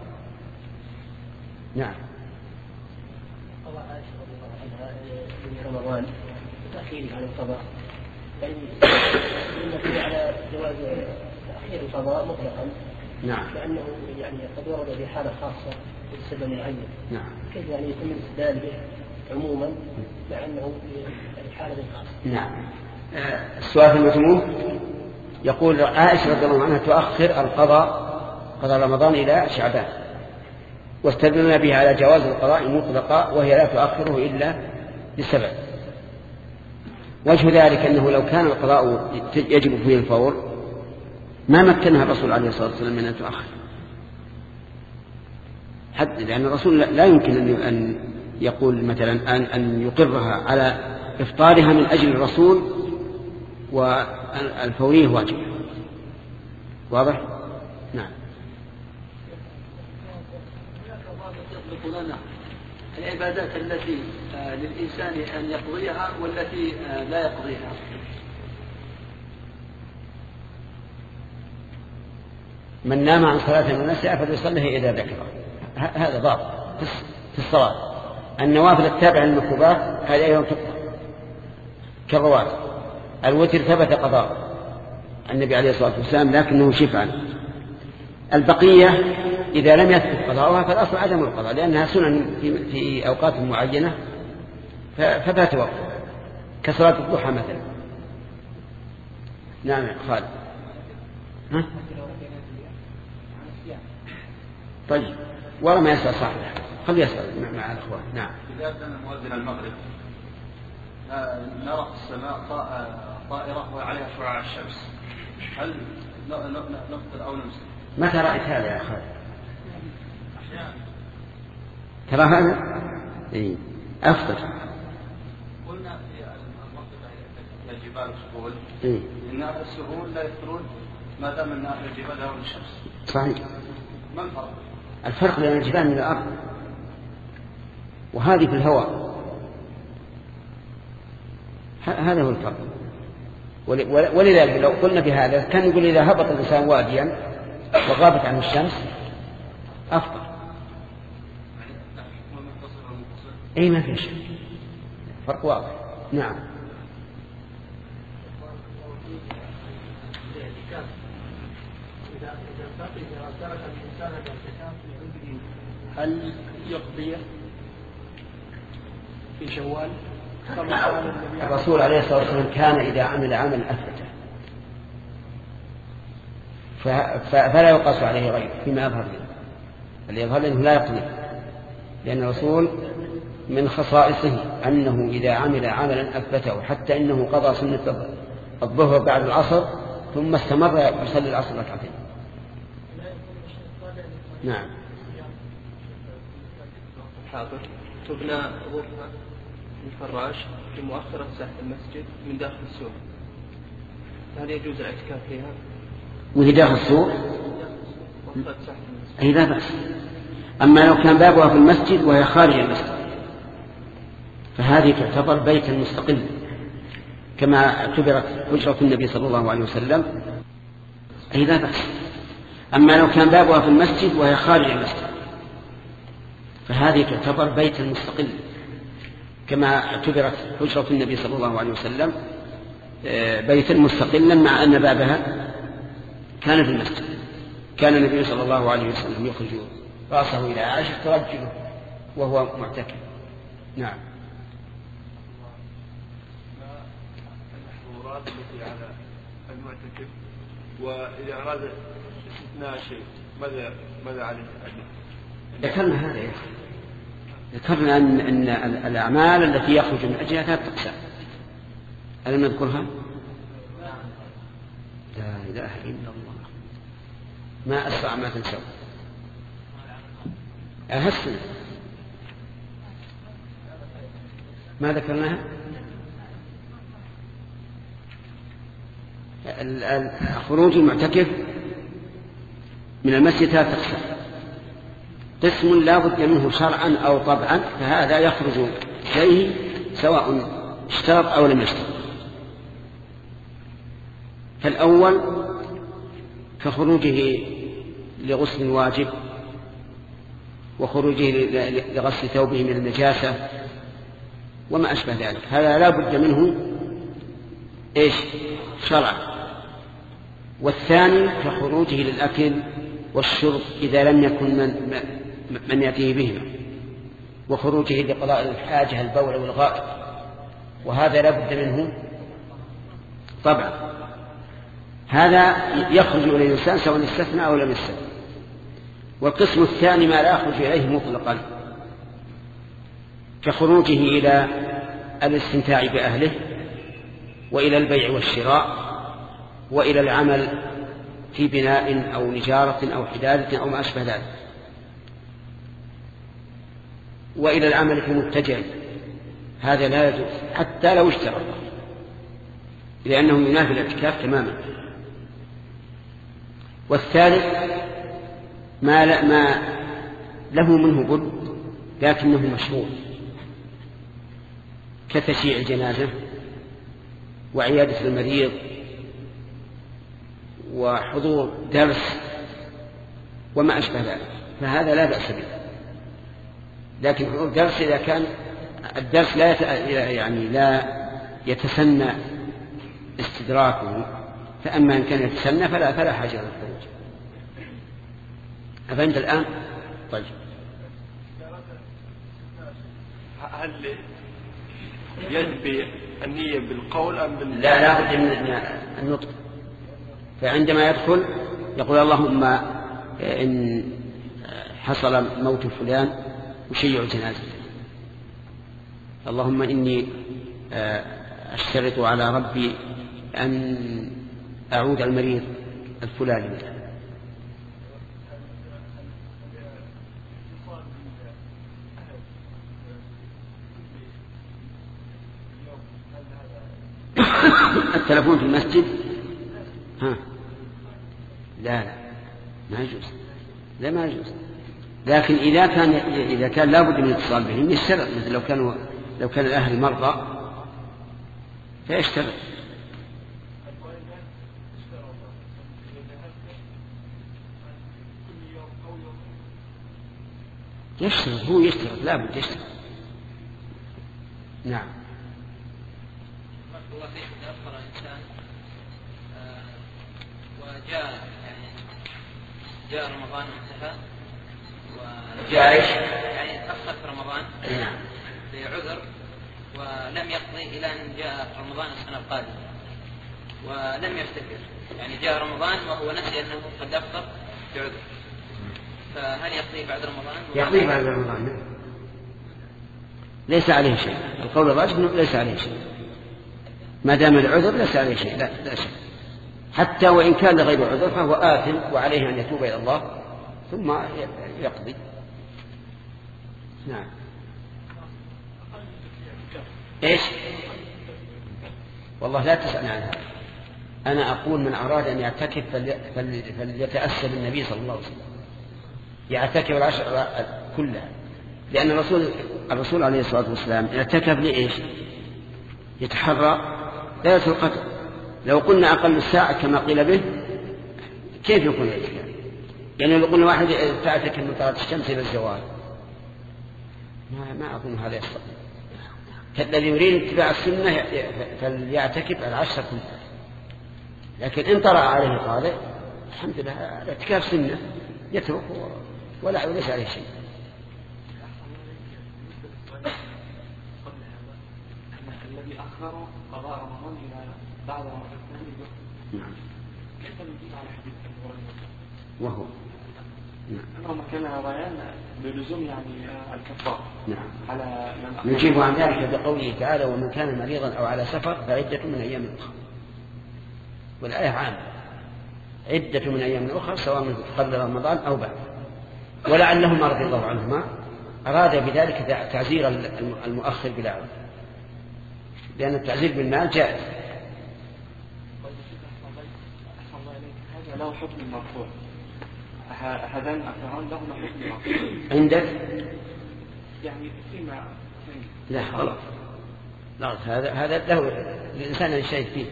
نعم. الله عائشة رضي الله عنها في رمضان تأخير عن القضاء، يعني يمكن على جواز تأخير القضاء مطلقا. نعم. لأنه يعني قد ورد في حالة خاصة بسبب معين. نعم. كيف يعني يتم الاستدلال به عموما مع أنه في حالة خاصة؟ نعم. آه السؤال المجموع يقول عائشة رضي الله عنها تؤخر القضاء قضاء رمضان إلى شعبان، واستدلنا بها على جواز القضاء مطلقا، وهي لا تؤخره إلا لسبب. وجه ذلك أنه لو كان القضاء يجب فيه الفور ما مكنها الرسول عليه الصلاة والسلام من أن تؤخر، حتى لأن الرسول لا يمكن أن يقول مثلا أن يقرها على إفطارها من أجل الرسول والفورية واجب. واضح؟ نعم. لنا العبادات التي للإنسان أن يقضيها والتي لا يقضيها. من نام عن صلاة ونسيها فليصليها إذا ذكره، هذا ضابط في الصلاة. النوافل التابعة للمكتوبات هذه أيضا تقضى كالرواتب. الوتر ثبت قضاء النبي عليه الصلاة والسلام لكنه شفعا. البقية إذا لم يثبت قضاؤها فالأصل عدم القضاء، لأنها سنن في, في أوقات معينة ففات وقتها كصلاة الضحى مثلا. نعم خالد. ها؟ طيب ولا ما يسأل صاحبه، خلي يسأل مع, مع الأخوان. نعم. إذا كان مؤذن المغرب نرى في السماء طائرة وعليها شعاع الشمس، هل نفطر أو نمسك؟ متى رأيت هذا يا خالد؟ ترى هذا؟ إيه أفطر. قلنا في المنطقة هي جبال السهول إيه؟ إن أهل السهول لا يفطرون ما دام أن أهل الجبال يرون الشمس. صحيح. ما الفرق؟ الفرق بين الجبال من الأرض، وهذه في الهواء، هذا هو الفرق. ولذلك لو قلنا بهذا كان يقول إذا هبط الإنسان واديا وغابت عنه الشمس أفضل. أي ما في شيء، فرق واضح. نعم. هل يقضي في شوال؟ الرسول عليه الصلاة والسلام كان إذا عمل عمل أثبته فلا يقاس عليه غيره فيما يظهر له. اللي يظهر له لا يقضي، لأن الرسول من خصائصه أنه إذا عمل عملا أثبته حتى إنه قضى سنة الظهر بعد العصر ثم استمر يصلي العصر ركعتين. نعم. حاضر. تبنى غرفة الفراش في مؤخرة ساحة المسجد من داخل السور، هل يجوز الاعتكاف فيها؟ وهي داخل السور؟ أي لا بأس. أما لو كان بابها في المسجد وهي خارج المسجد فهذه تعتبر بيتا مستقلا كما اعتبرت حجرة النبي صلى الله عليه وسلم، أي لا بأس. أما لو كان بابها في المسجد وهي خارج المسجد فهذه تعتبر بيتا مستقلا كما اعتبرت حجرة النبي صلى الله عليه وسلم بيتا مستقلا مع أن بابها كان في المسجد. كان النبي صلى الله عليه وسلم يخرج رأسه إلى عائشة ترجله وهو معتكف. نعم. المحظورات التي على المعتكف وإذا أراد استثناء شيء ماذا ماذا عليه؟ ذكرنا هذا يا أخي، ذكرنا أن, أن الأعمال التي يخرج من أجلها ثلاث أقسام، ألم نذكرها؟ لا إله إلا الله، ما أسرع ما تنسوا. أهسنا ما ذكرناها؟ خروج المعتكف من المسجد ثلاث أقسام: قسم لا بد منه شرعا أو طبعا، فهذا يخرج إليه سواء اشترط أو لم يشترط. فالأول كخروجه لغسل واجب وخروجه لغسل ثوبه من النجاسة وما أشبه ذلك، هذا لا بد منه إيش شرعا. والثاني كخروجه للأكل والشرب إذا لم يكن من, من يأتيه بهما، وخروجه لقضاء الحاجة البول والغائط، وهذا لا بد منه طبعا. هذا يخرج إلى الإنسان سواء استثنى أو لم يستثنى. والقسم الثاني ما لا يخرج إليه مطلقا كخروجه إلى الاستمتاع بأهله وإلى البيع والشراء وإلى العمل في بناء أو نجارة أو حدادة أو ما أشبه ذلك، وإلى العمل في متجر، هذا لا يجوز حتى لو اشترط، لأنه ينافي الاعتكاف تماما. والثالث ما, لا ما له منه بد لكنه مشروع كتشييع الجنازة وعيادة المريض وحضور درس وما أشبه ذلك، فهذا لا بأس به. لكن حضور درس إذا كان الدرس لا يعني لا يتسنى استدراكه، فأما إن كان يتسنى فلا فلا حاجة للخروج. أفهمت الآن؟ طيب. هل يجب النية بالقول أم بال... لا لا بد من النطق. فعندما يدخل يقول اللهم إن حصل موت فلان وشيع جنازته، اللهم إني أشترط على ربي أن أعود المريض الفلاني. التلفون في المسجد ها لا لا ما يجوز، لا ما يجوز. لكن إذا كان إذا كان لابد من الاتصال بهم يشترط، مثل لو كانوا لو كان الأهل مرضى فيشترط. يشترط، هو يشترط، لا بد يشترط. نعم. الله فيك إذا أفطر إنسان وجاء يعني جاء رمضان وانتهى جاء ايش؟ يعني تأخر في رمضان بعذر ولم يقضي إلى أن جاء رمضان السنة القادمة ولم يفتكر، يعني جاء رمضان وهو نسي أنه قد أفطر بعذر، فهل يقضي بعد رمضان؟ يقضي بعد رمضان، ليس عليه شيء. القول الراجح ليس عليه شيء ما دام العذر، ليس عليه شيء، لا, لا شيء. حتى وإن كان لغير عذر فهو آثم وعليه أن يتوب إلى الله ثم يقضي. نعم. إيش؟ والله لا تسأل عن هذا. أنا أقول من أراد أن يعتكف فليتأسى بالنبي صلى الله عليه وسلم، يعتكف العشر كلها، لأن الرسول الرسول عليه الصلاة والسلام اعتكف لإيش؟ يتحرى ليلة القدر. لو قلنا أقل الساعة كما قيل به كيف يكون الاعتكاف؟ يعني لو قلنا واحد تعتكف من طلعت الشمس إلى الزوال، ما ما أظن هذا يستطيع. فالذي يريد اتباع السنة فليعتكف العشر كلها، لكن إن طرأ عليه طالع الحمد لله الاعتكاف سنة يترك ولا ليس عليه شيء. الذي أخر قضاء رمضان إلى بعد رمضان نعم. كيف نجيب على حديث المريض وهو نعم كان بيان بلزوم يعني الكفار نعم على نجيب عن ذلك بقوله تعالى ومن كان مريضا أو على سفر فعدة من أيام أخرى، والآية عامة، عدة من أيام أخرى سواء قبل رمضان أو بعد. ولعلهما رضي الله عنهما أراد بذلك تعزير المؤخر بلا عذر، لأن التعزير بالمال جائز. هذا له حكم مرفوع، هذان أثران لهما حكم مرفوع عندك؟ يعني فيما لا خلاص لا هذا هذا له الإنسان الشيء فيه.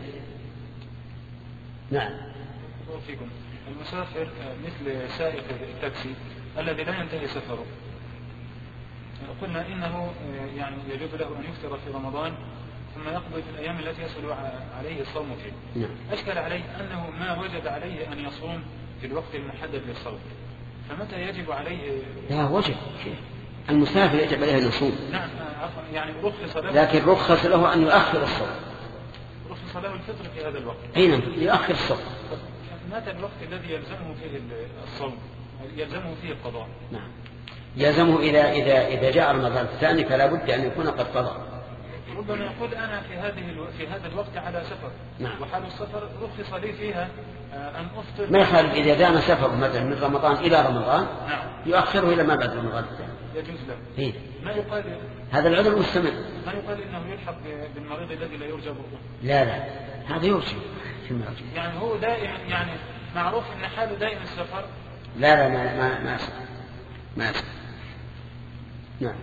نعم. فيكم المسافر مثل سائق التاكسي الذي لا ينتهي سفره، قلنا إنه يعني يجوز له أن يفطر في رمضان ثم يقضي في الأيام التي يسهل عليه الصوم فيه. نعم. أشكل عليه أنه ما وجد عليه أن يصوم في الوقت المحدد للصوم، فمتى يجب عليه؟ لا وجب، المسافر يجب عليه أن يصوم. نعم يعني رخص له، لكن رخص له أن يؤخر الصوم، رخص له الفطر في هذا الوقت. أين يؤخر الصوم؟ متى الوقت الذي يلزمه فيه الصوم، يلزمه فيه القضاء؟ نعم يلزمه إذا إذا إذا جاء رمضان الثاني فلا بد أن يكون قد قضى. ربما يقول أنا في هذه الو... في هذا الوقت على سفر. نعم. وحال السفر رخص لي فيها أن أفطر. ما يخالف إذا دام سفر مثلا من رمضان إلى رمضان. نعم. يؤخره إلى ما بعد رمضان الثاني. يجوز له. إيه؟ ما يقال هذا العذر مستمر. ما يقال إنه يلحق بالمريض الذي لا يرجى برؤه. لا لا هذا يرجى. يعني هو دائما يعني معروف أن حاله دائما السفر. لا لا ما ما ما أسمع. ما أسمع. نعم.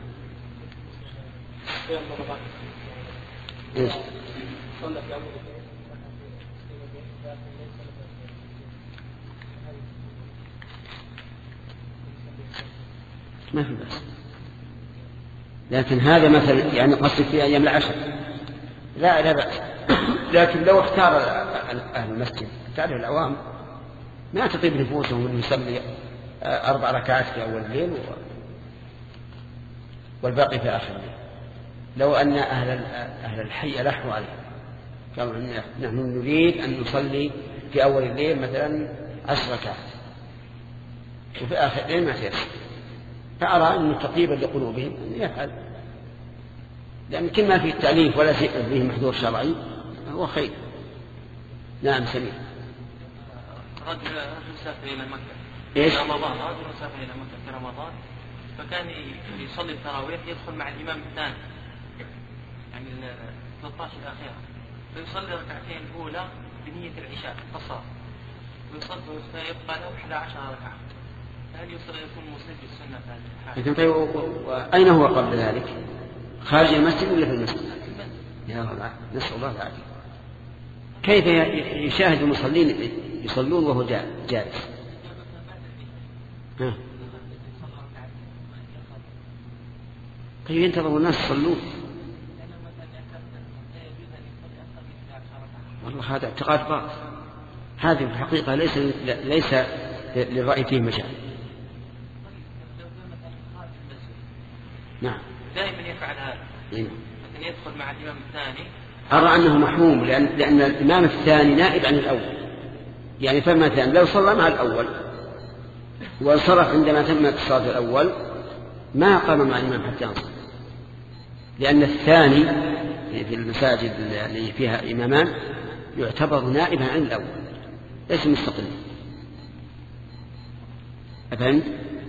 إيش؟ ما في بس، لكن هذا مثلا يعني قصد في أيام العشر لا لا بأس. لكن لو اختار أهل المسجد تعرف العوام ما تطيب نفوسهم أن يصلي أربع ركعات في أول الليل والباقي في آخر الليل، لو أن أهل أهل الحي ألحوا عليه قالوا نحن نريد أن نصلي في أول الليل مثلا عشر ركعات وفي آخر الليل ما تيسر، فأرى أن تقريبا لقلوبهم أن يفعل، لأن كل ما فيه التأليف ولا فيه محذور شرعي هو خير. نعم سمير. رجل مسافر إلى مكة إيش؟ في رمضان، رجل مسافر إلى مكة في رمضان فكان يصلي التراويح يدخل مع الإمام الثاني يعني ثلاثة عشر الأخيرة فيصلي ركعتين الأولى بنية العشاء قصار ويصلي ويبقى له أحد عشر ركعة، هل يصير يكون مسلم بالسنة في هذه الحالة؟ طيب أين هو قبل ذلك؟ خارج المسجد ولا في المسجد؟ يا الله نسأل الله العافية. كيف يشاهد المصلين يصلون وهو جالس؟ ها؟ طيب ينتظر الناس يصلون. والله هذا اعتقاد باطل، هذه في الحقيقة ليس ليس للرأي فيه مجال. نعم دائما يفعل هذا. نعم. مثلا يدخل مع الإمام الثاني. أرى أنه محموم، لأن لأن الإمام الثاني نائب عن الأول. يعني فمثلا لو صلى مع الأول وانصرف عندما تمت الصلاة الأول ما قام مع الإمام حتى ينصرف، لأن الثاني في المساجد اللي فيها إمامان يعتبر نائبا عن الأول ليس مستقلا. أفهمت؟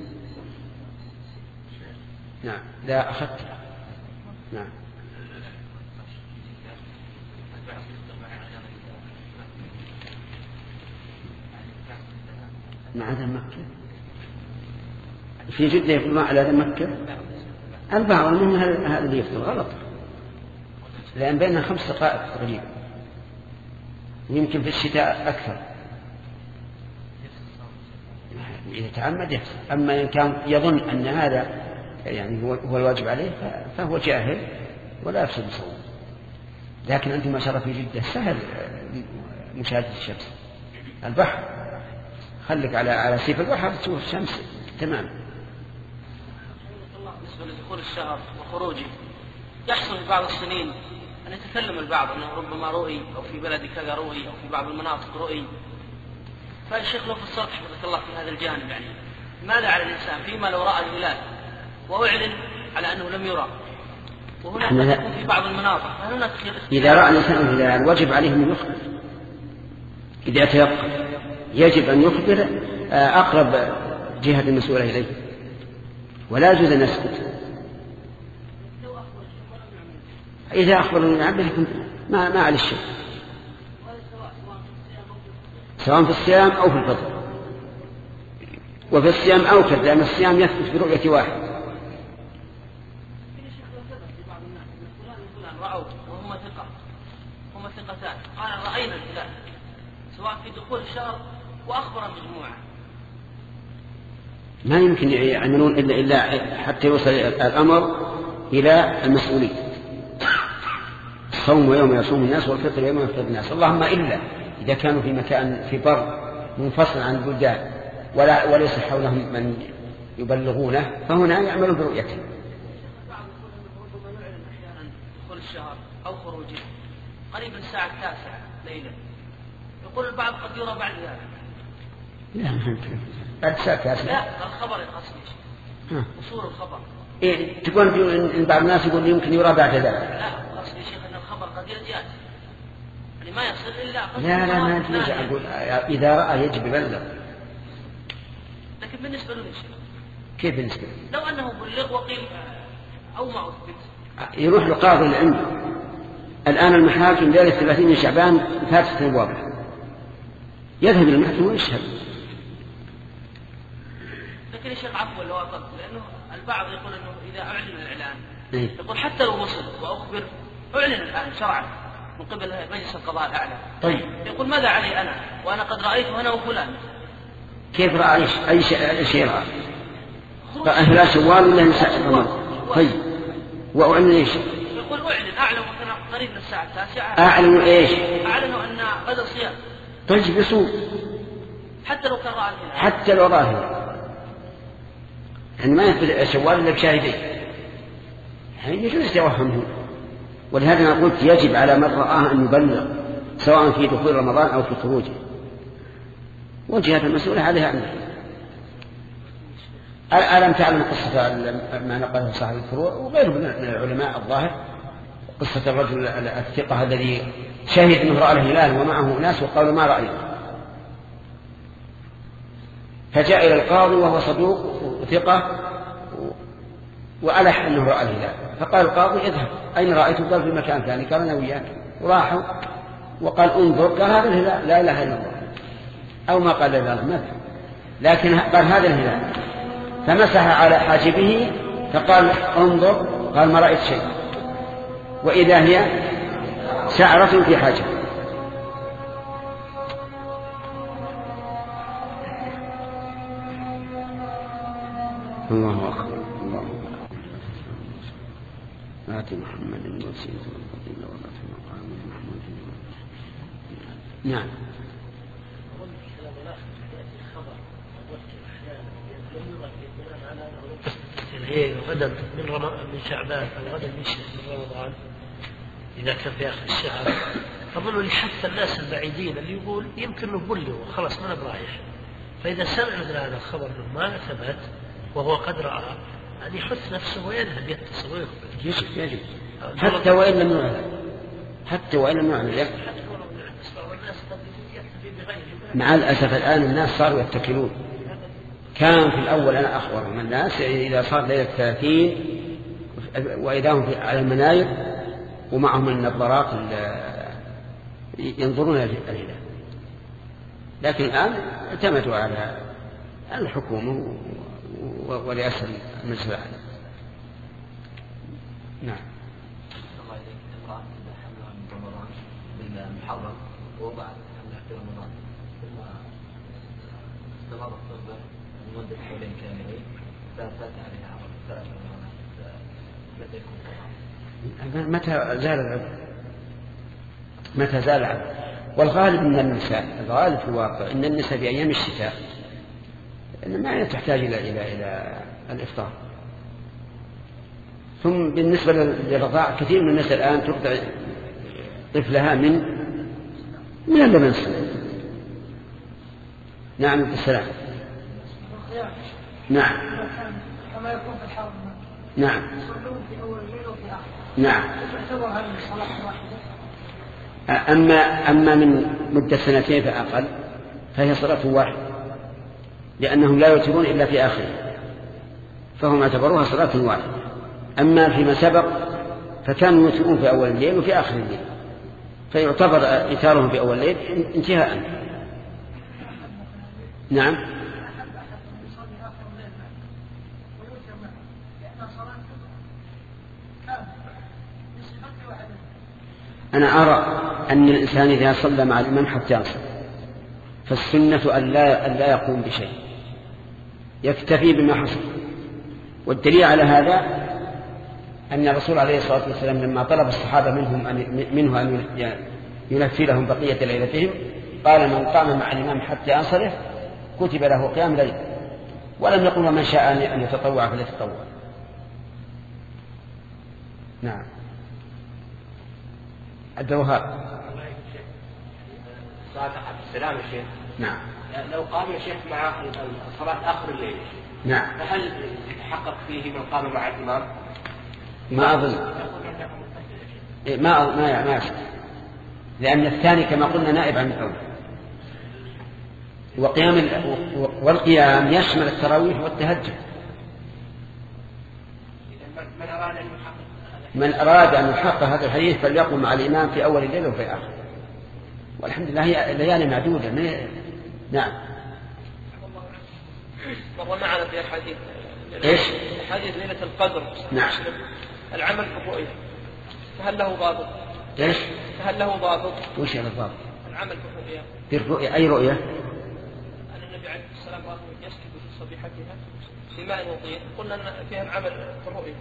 نعم. لا أخذت. نعم. مع أذان مكة في جدة يقول ما على أذان مكة. البعض منهم هذا اللي يفتر غلط، لأن بينها خمس دقائق تقريبا، يمكن في الشتاء أكثر. إذا تعمد يفسد. أما إن كان يظن أن هذا يعني هو الواجب عليه فهو جاهل ولا يفسد بصوره. لكن أنت ما شاء الله في جدة سهل مشاهدة الشمس. البحر خليك على على سيف البحر تشوف الشمس تمام. بالنسبة لدخول الشهر وخروجه يحصل في بعض السنين أن يتكلم البعض أنه ربما رؤي أو في بلد كذا رؤي أو في بعض المناطق رؤي. فالشيخ لو فسرت حفظك الله في هذا الجانب يعني ماذا على الإنسان فيما لو رأى الهلال وأعلن على أنه لم يرى وهناك تكون في بعض المناطق فهناك إذا رأى الإنسان الهلال وجب عليه أن يخبر. إذا يتيقن يجب أن يخبر أقرب جهة المسؤولة إليه ولا يجوز أن يسكت. إذا أخبر من عبده ما ما عليه الشيء، سواء في الصيام أو في الفطر. وفي الصيام أوكد، لأن الصيام يثبت برؤية واحد. رأوا وهم ثقة هم ثقتان قال رأينا الهلال سواء في دخول الشهر وأخبر مجموعة. ما يمكن يعملون إلا إلا حتى يوصل الأمر إلى المسؤولين. الصوم يوم يصوم الناس والفطر يوم يفطر الناس، اللهم إلا إذا كانوا في مكان في بر منفصل عن البلدان ولا وليس حولهم من يبلغونه فهنا يعملون برؤيته. دخول الشهر أو خروجه قريب الساعة التاسعة ليلا يقول البعض قد يرى بعد ذلك. لا بعد الساعة التاسعة. لا الخبر القصدي وصول الخبر. إيه تقول إن بعض الناس يقول يمكن يرى بعد ذلك. لا قصدي شيخ أن الخبر قد يأتي يعني ما يصل إلا لا لا ما يجوز. أقول إذا رأى يجب يبلغ. لكن بالنسبة له شيخ كيف بالنسبة له؟ لو أنه بلغ وقيل أو ما أثبت يروح لقاضي اللي عنده. الآن المحاكم ليلة ثلاثين من شعبان فاتت الواضح يذهب إلى المحكمة ويشهد. لكن الشيخ عفوا لو أطلق لأنه البعض يقول أنه إذا أعلن الإعلان إيه؟ يقول حتى لو وصل وأخبر أعلن الآن شرعا من قبل مجلس القضاء الأعلى. طيب يقول ماذا علي أنا وأنا قد رأيته أنا وفلان. كيف رأى أي شيء أي شيء رأى؟ فأهلا شوال ولا نساء الرمض. طيب وأعلن إيش؟ يقول أعلن أعلن وكان قريب من الساعة التاسعة. أعلن إيش؟ أعلنوا أن غدا صيام. طيب يصوم حتى لو كان رأى الهلال. حتى لو رأى الهلال يعني ما يثبت شوال إلا بشاهدين يعني يجوز يتوهمه. ولهذا أنا قلت يجب على من رآه أن يبلغ سواء في دخول رمضان أو في خروجه وجهة المسؤولة عليها عنه. ألم تعلم قصة ما نقله صاحب الفروع وغيره من العلماء الظاهر قصة الرجل الثقة الذي شهد أنه رأى الهلال ومعه ناس وقالوا ما رأينا فجاء إلى القاضي وهو صدوق وثقة وألح أنه رأى الهلال فقال القاضي اذهب أين رأيته؟ قال في مكان ثاني. قال أنا وياك وراحوا وقال انظر قال هذا الهلال لا إله إلا الله أو ما قال لا إله إلا الله لكن قال هذا الهلال فمسح على حاجبه فقال انظر قال ما رأيت شيء وإذا هي شعرة في حاجب. الله أكبر الله أكبر. آتي محمد الوسيلة والفضيلة والرفع مقام محمود. نعم. هي غدا من رمضان من شعبان أو غدا من رمضان إذا كان في آخر الشهر، أظن يحث الناس البعيدين اللي يقول يمكن نبله خلاص ما نبرايح، فإذا سمع مثل هذا الخبر أنه ما ثبت وهو قد رأى أن يحث نفسه ويذهب يتصل ويخبر. يجب يجب حتى وإن لم يعلم، حتى وإن لم يعلم. مع الأسف الآن الناس صاروا يتكلون. كان في الأول أنا أخبر من الناس إذا صار ليلة ثلاثين وإذا هم على المناير ومعهم النظارات ينظرون الهلال، لكن الآن اعتمدوا على الحكومة ورئاسة المجلس الأعلى. نعم. الله إليك امرأة إذا حملها من رمضان بالمحرم ووضعت حملها في رمضان ثم استمرت ترضع لمدة حولين كاملين ففات عليها عمر ثلاث رمضانات، متى يكون طبعا؟ متى زال العذر؟ متى زال العذر؟ والغالب من النساء، الغالب في الواقع أن النساء في أيام الشتاء ما تحتاج إلى إلى إلى الإفطار. ثم بالنسبة للرضاع كثير من الناس الآن ترضع طفلها من من اللبن الصغير. نعم بالسلام. نعم. كما يكون في الحرم. نعم. يصلون في أول الليل وفي آخر. نعم. تعتبر هذه الصلاة واحدة. أما أما من مدة سنتين فأقل فهي صلاة واحدة، لأنهم لا يوترون إلا في آخره، فهم اعتبروها صلاة واحدة. أما فيما سبق فكانوا يوترون في أول الليل وفي آخر الليل، فيعتبر إيثارهم في أول الليل انتهاء. نعم. أنا أرى أن الإنسان إذا صلى مع الإمام حتى ينصر فالسنة أن لا, أن لا يقوم بشيء، يكتفي بما حصل. والدليل على هذا أن الرسول عليه الصلاة والسلام لما طلب الصحابة منهم أن منه أن ينفي لهم بقية ليلتهم قال من قام مع الإمام حتى ينصرف كتب له قيام ليل، ولم يقل من شاء أن يتطوع فليتطوع. نعم. عبد الوهاب. صلاة السلام يا شيخ. نعم. لو قام يا شيخ مع صلاة آخر الليل. نعم. فهل يتحقق فيه من قام مع الإمام؟ ما أظن. ما ما ما يصح، لأن الثاني كما قلنا نائب عن الأول، وقيام والقيام يشمل التراويح والتهجد. من أراد أن يحقق من أراد أن يحقق هذا الحديث فليقم مع الإمام في أول الليل وفي آخر، والحمد لله هي ليالي معدودة. نعم. مر معنا في الحديث إيش؟ حديث ليلة القدر. نعم. العمل في الرؤية فهل له ضابط؟ إيش؟ فهل له ضابط؟ وش هذا الضابط؟ العمل في الرؤية. في الرؤية أي رؤية؟ أن النبي عليه السلام رأى يسكب في صبيحتها في ماء وطين، قلنا أن فيها العمل في الرؤية.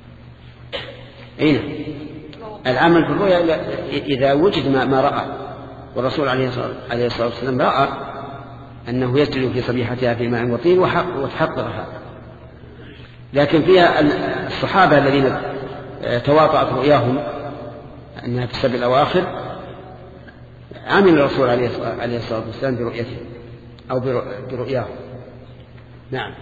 أين؟ العمل في الرؤيا إذا وجد ما, ما رأى، والرسول عليه الصلاة والسلام رأى أنه يسجد في صبيحتها في ماء وطين وتحقق هذا. لكن فيها الصحابة الذين تواطأت رؤياهم أنها في السبع الأواخر عمل الرسول عليه الصلاة والسلام برؤيته أو برؤياهم. نعم.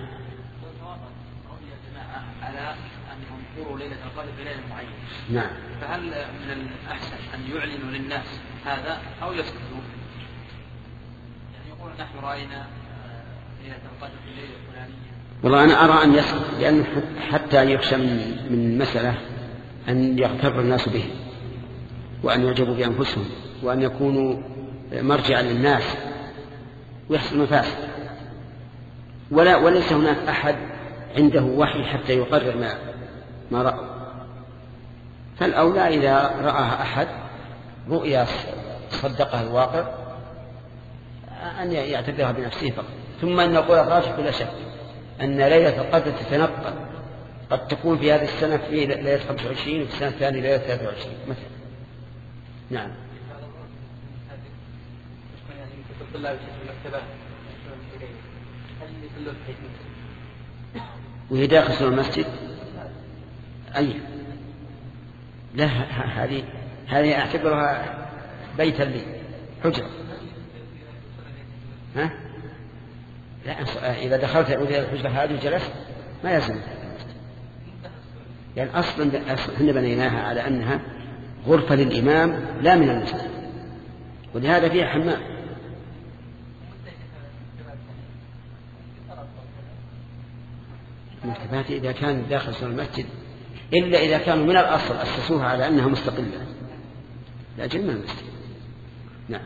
ليلة القدر في ليلة معينة. نعم. فهل من الأحسن أن يعلنوا للناس هذا أو يسكتوا؟ يعني يقول نحن رأينا ليلة القدر في الليلة الفلانية. والله أنا أرى أن يسكت، لأن حتى أن يخشى من مسألة أن يغتر الناس به وأن يعجبوا بأنفسهم وأن يكونوا مرجعا للناس ويحصل مفاسد، ولا وليس هناك أحد عنده وحي حتى يقرر ما ما رأى. فالأولى إذا رآها أحد رؤيا صدقها الواقع أن يعتبرها بنفسه فقط. ثم أن نقول الراجح بلا شك أن ليلة القدر تتنقل قد تكون في هذه السنة في ليلة خمسة وعشرين وفي السنة الثانية ليلة ثلاثة وعشرين مثلا. نعم. وهي داخل سور المسجد؟ أي لا، هذه هذه أعتبرها بيتا لي، حجرة. ها؟ لا، إذا دخلت إلى الحجرة هذه وجلست ما يلزم، يعني أصلا احنا بنيناها على أنها غرفة للإمام لا من المسجد، ولهذا فيها حمام. المكتبات إذا كان داخل سور المسجد، إلا إذا كانوا من الأصل أسسوها على أنها مستقلة لا جل من المسجد. نعم.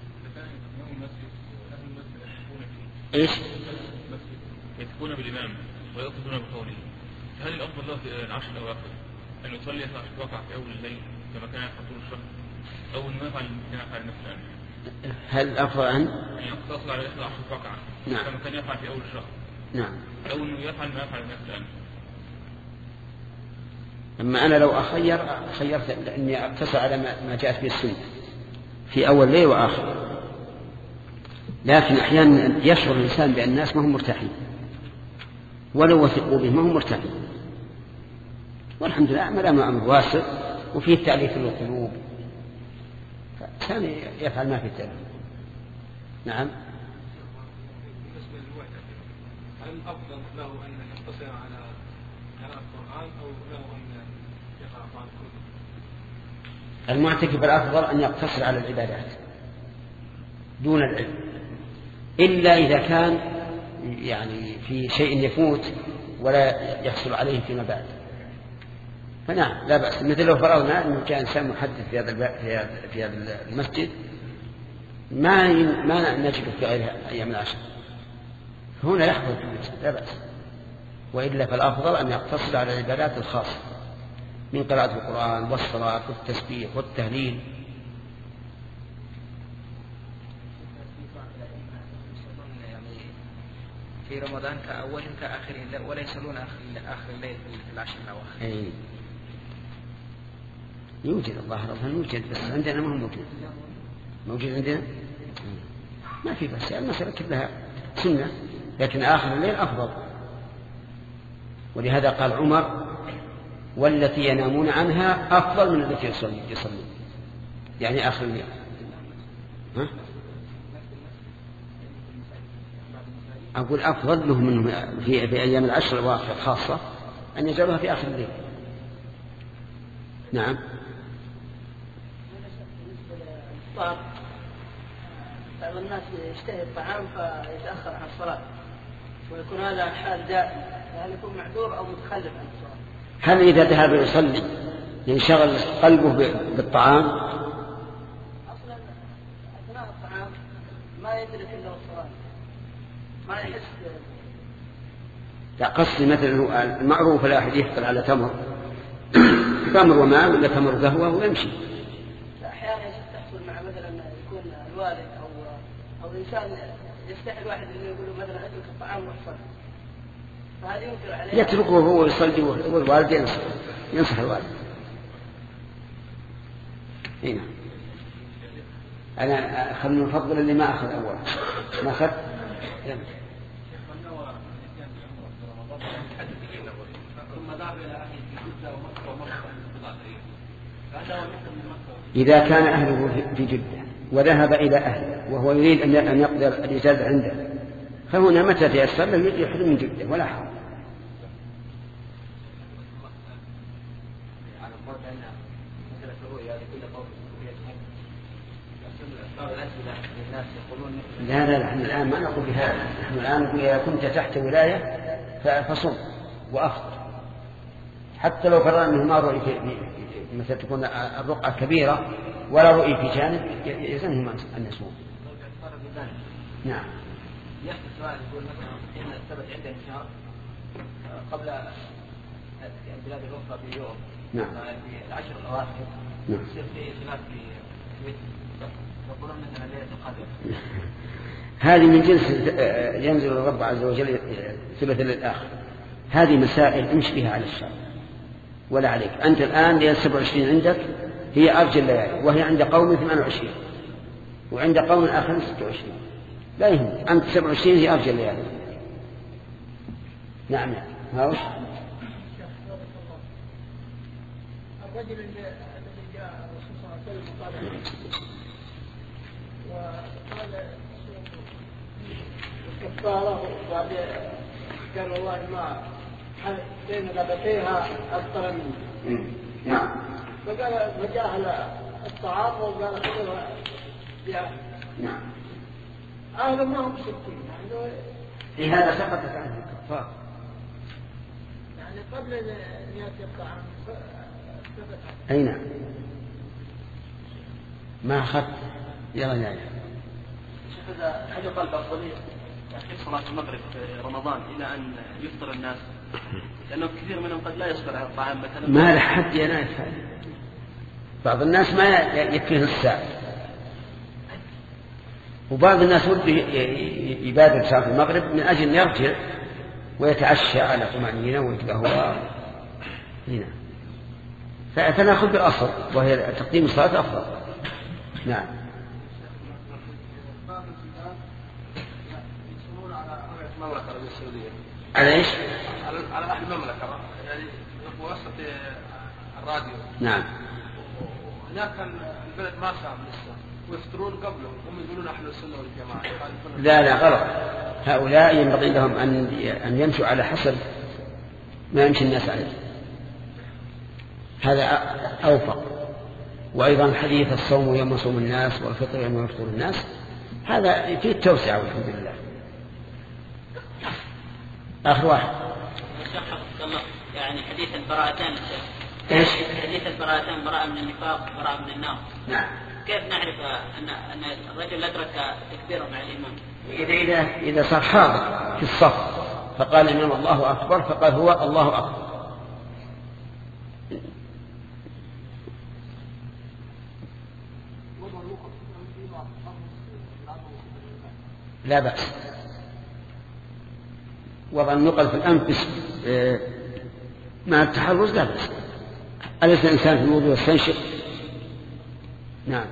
إيش؟ يتكون بالإمام ويقصدون بقوله، فهل الأفضل له في العشر الأواخر أن يصلي عشر ركعات في أول الليل كما كان يفعل طول الشهر، أو أن يفعل يفعل نفس الأمر؟ هل الأفضل أن أن يقتصر على إحدى عشر ركعة نعم. كما كان يفعل في أول الشهر؟ نعم. أو أنه يفعل ما يفعل نفس الأمر؟ أما أنا لو أخير خيرت أني أقتصر على ما جاءت به السنة في أول ليل وآخر، لكن أحيانا يشعر الإنسان بأن الناس ما هم مرتاحين ولو وثقوا به ما هم مرتاحين، والحمد لله أمر أمر واسع وفيه التأليف للقلوب، فكان يفعل ما في التأليف. نعم. بالنسبة للوحدة، هل الأفضل له أن يقتصر على قراءة القرآن أو له أن يقرأ القرآن كله؟ المعتكف الأفضل أن يقتصر على العبادات دون العلم، إلا إذا كان يعني في شيء يفوت ولا يحصل عليه فيما بعد، فنعم لا بأس. مثل لو فرضنا أنه كان إنسان محدث في هذا في هذا المسجد ما ما نجده في غير أيام العشر، هنا يحفظ في المسجد لا بأس، وإلا فالأفضل أن يقتصر على العبادات الخاصة من قراءة القرآن والصلاة والتسبيح والتهليل. في رمضان كأول كآخره ولا يصلون آخر الليل في العشر الأواخر. أي يوجد الظاهر أظن يوجد، بس عندنا ما هو موجود. موجود عندنا ما في، بس المسألة كلها سنة، لكن آخر الليل أفضل. ولهذا قال عمر: والتي ينامون عنها أفضل من التي يصلون، يعني آخر الليل. ها؟ أقول أفضل له منهم في, في أيام العشر الأواخر خاصة أن يجعلها في آخر الليل. نعم. بعض الناس يشتهي الطعام فيتأخر عن الصلاة ويكون هذا حال دائم، هل يكون معذور أو متخلف عن الصلاة؟ هل إذا ذهب يصلي ينشغل قلبه بالطعام؟ أصلا أثناء الطعام ما يدرك إلا الصلاة، ما يحس. لا قصدي مثلا المعروف لا أحد يحصل على تمر تمر وماء ولا تمر قهوة ويمشي. أحيانا تحصل مع مثلا يكون الوالد أو أو إنسان يستحي الواحد إنه يقول له مثلا أترك الطعام واحصل، فهذا ينكر عليه. يتركه هو يصلي والوالد ينصح ينصح الوالد. هنا أنا خلنا نفضل اللي ما أخذ أول ما أخذ. إذا كان أهله في جدة وذهب إلى أهله وهو يريد أن يقضي الإجازة عنده، فهنا متى تيسر له يحرم من جدة ولا حرج. لا لا نحن الآن ما نقول بهذا، نحن الآن نقول إذا كنت تحت ولاية فصم وأفطر، حتى لو فرضنا أنه ما رؤي في مثل تكون الرقعة كبيرة ولا رؤي في جانب يلزمهم أن يصوم. نعم. يحدث سؤال يقول مثلا إن الثبت عنده انشهار قبل البلاد الأخرى بيوم، نعم، في العشر الأواخر نعم، يصير في خلاف في يقولون مثلا ليلة القدر. هذه من جنس ينزل الرب عز وجل ثلث الآخر، هذه مسائل امشي بها على الشرع ولا عليك. أنت الآن ليلة سبع وعشرين عندك هي أرجى الليالي، وهي عند قوم ثمان وعشرين، وعند قوم آخر ستة وعشرين، لا يهم، أنت سبع وعشرين هي أرجى الليالي. نعم نعم. هاوش الرجل الذي جاء الرسول صلى الله عليه وسلم وقال وقال كفاره وبعد قال والله ما بين لبتيها أكثر مني. نعم. فقال فجاء الطعام وقال خذوا يا نعم. هذا ما هم ستين يعني في هذا سقطت عنه الكفار يعني قبل أن يأتي الطعام. أي نعم. ما أخذت يلا يا شوف إذا هل يقال بأفضلية تأخير صلاة المغرب في رمضان إلى أن يفطر الناس، لأنه كثير منهم قد لا يصبر على الطعام مثلا. ما لحد ينايف هذا. بعض الناس ما يكفيه الساعة، وبعض الناس وده يبادر صلاة المغرب من أجل أن يرجع ويتعشى على طمأنينة ويتقهوى هنا. فنأخذ بالأصل وهي تقديم الصلاة أفضل. نعم. على ايش؟ على اهل المملكه يعني وسط الراديو. نعم. هناك البلد ما صار لسه ويفطرون قبله، هم يقولون احنا السنه والجماعه. لا لا غلط. هؤلاء ينبغي لهم ان ان يمشوا على حسب ما يمشي الناس عليه، هذا اوفق. وايضا حديث الصوم يوم يصوم الناس والفطر يوم يفطر الناس هذا فيه التوسعه والحمد لله. آخر واحد. يعني حديث البراءتان. إيش؟ حديث البراءتان، براءة من النفاق، براءة من النار. نعم. كيف نعرف أن أن الرجل أدرك تكبيره مع الإمام؟ إذا إذا إذا صار حاضر في الصف فقال الإمام الله أكبر فقال هو الله أكبر. لا بأس. وضع النقل في الأنفس مع التحرز لا بأس. أليس الإنسان في الوضوء يستنشق؟ نعم.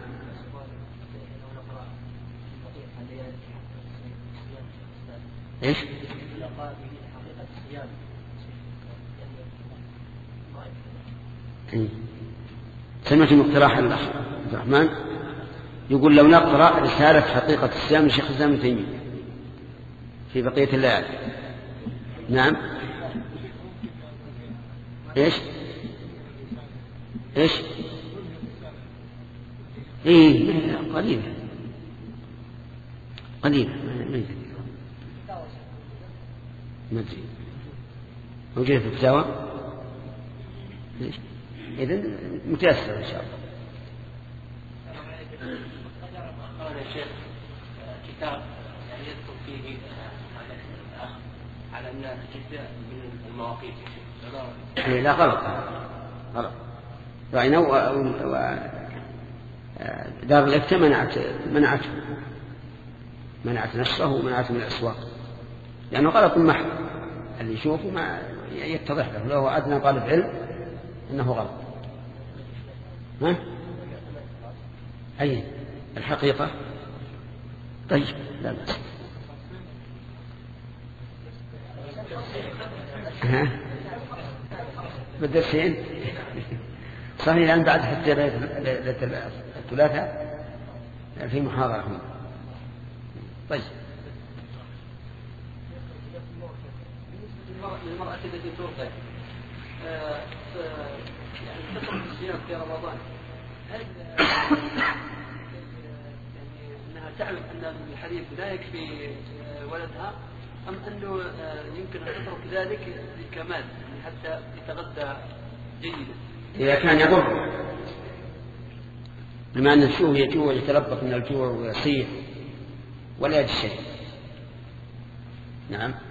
إيش؟ إيه؟ سمعت مقتراح الأخ عبد الرحمن يقول لو نقرأ رسالة حقيقة الصيام لشيخ الإسلام ابن تيمية في بقية الليالي. نعم. إيش؟ إيش؟ إيه قليلة قليلة ما أدري موجودة في الفتاوى. إذن متيسر إن شاء الله. قال يا شيخ كتاب يعني يذكر فيه على أن جدا من المواقيت. لا غلط غلط. رأينا دار الإفتاء منعت منعته منعت نشره ومنعته من الأسواق لأنه غلط محض. اللي يشوفه ما يتضح له لو أدنى طالب علم أنه غلط. ها؟ أي الحقيقة. طيب لا بأس. ها؟ بالدرسين صحيح الآن بعد حتى الثلاثاء في محاضرة هنا. طيب المرأة التي ترضع يعني تترك الصيام في رمضان، هل يعني أنها تعلم أن الحديث لا يكفي ولدها أم أنه يمكن أن تترك ذلك للكمال يعني حتى يتغذى جيدا؟ إذا كان يضر بما أن الشوه يجوع ويتلبط من الجوع ويصيح ولا يجد شيء. نعم.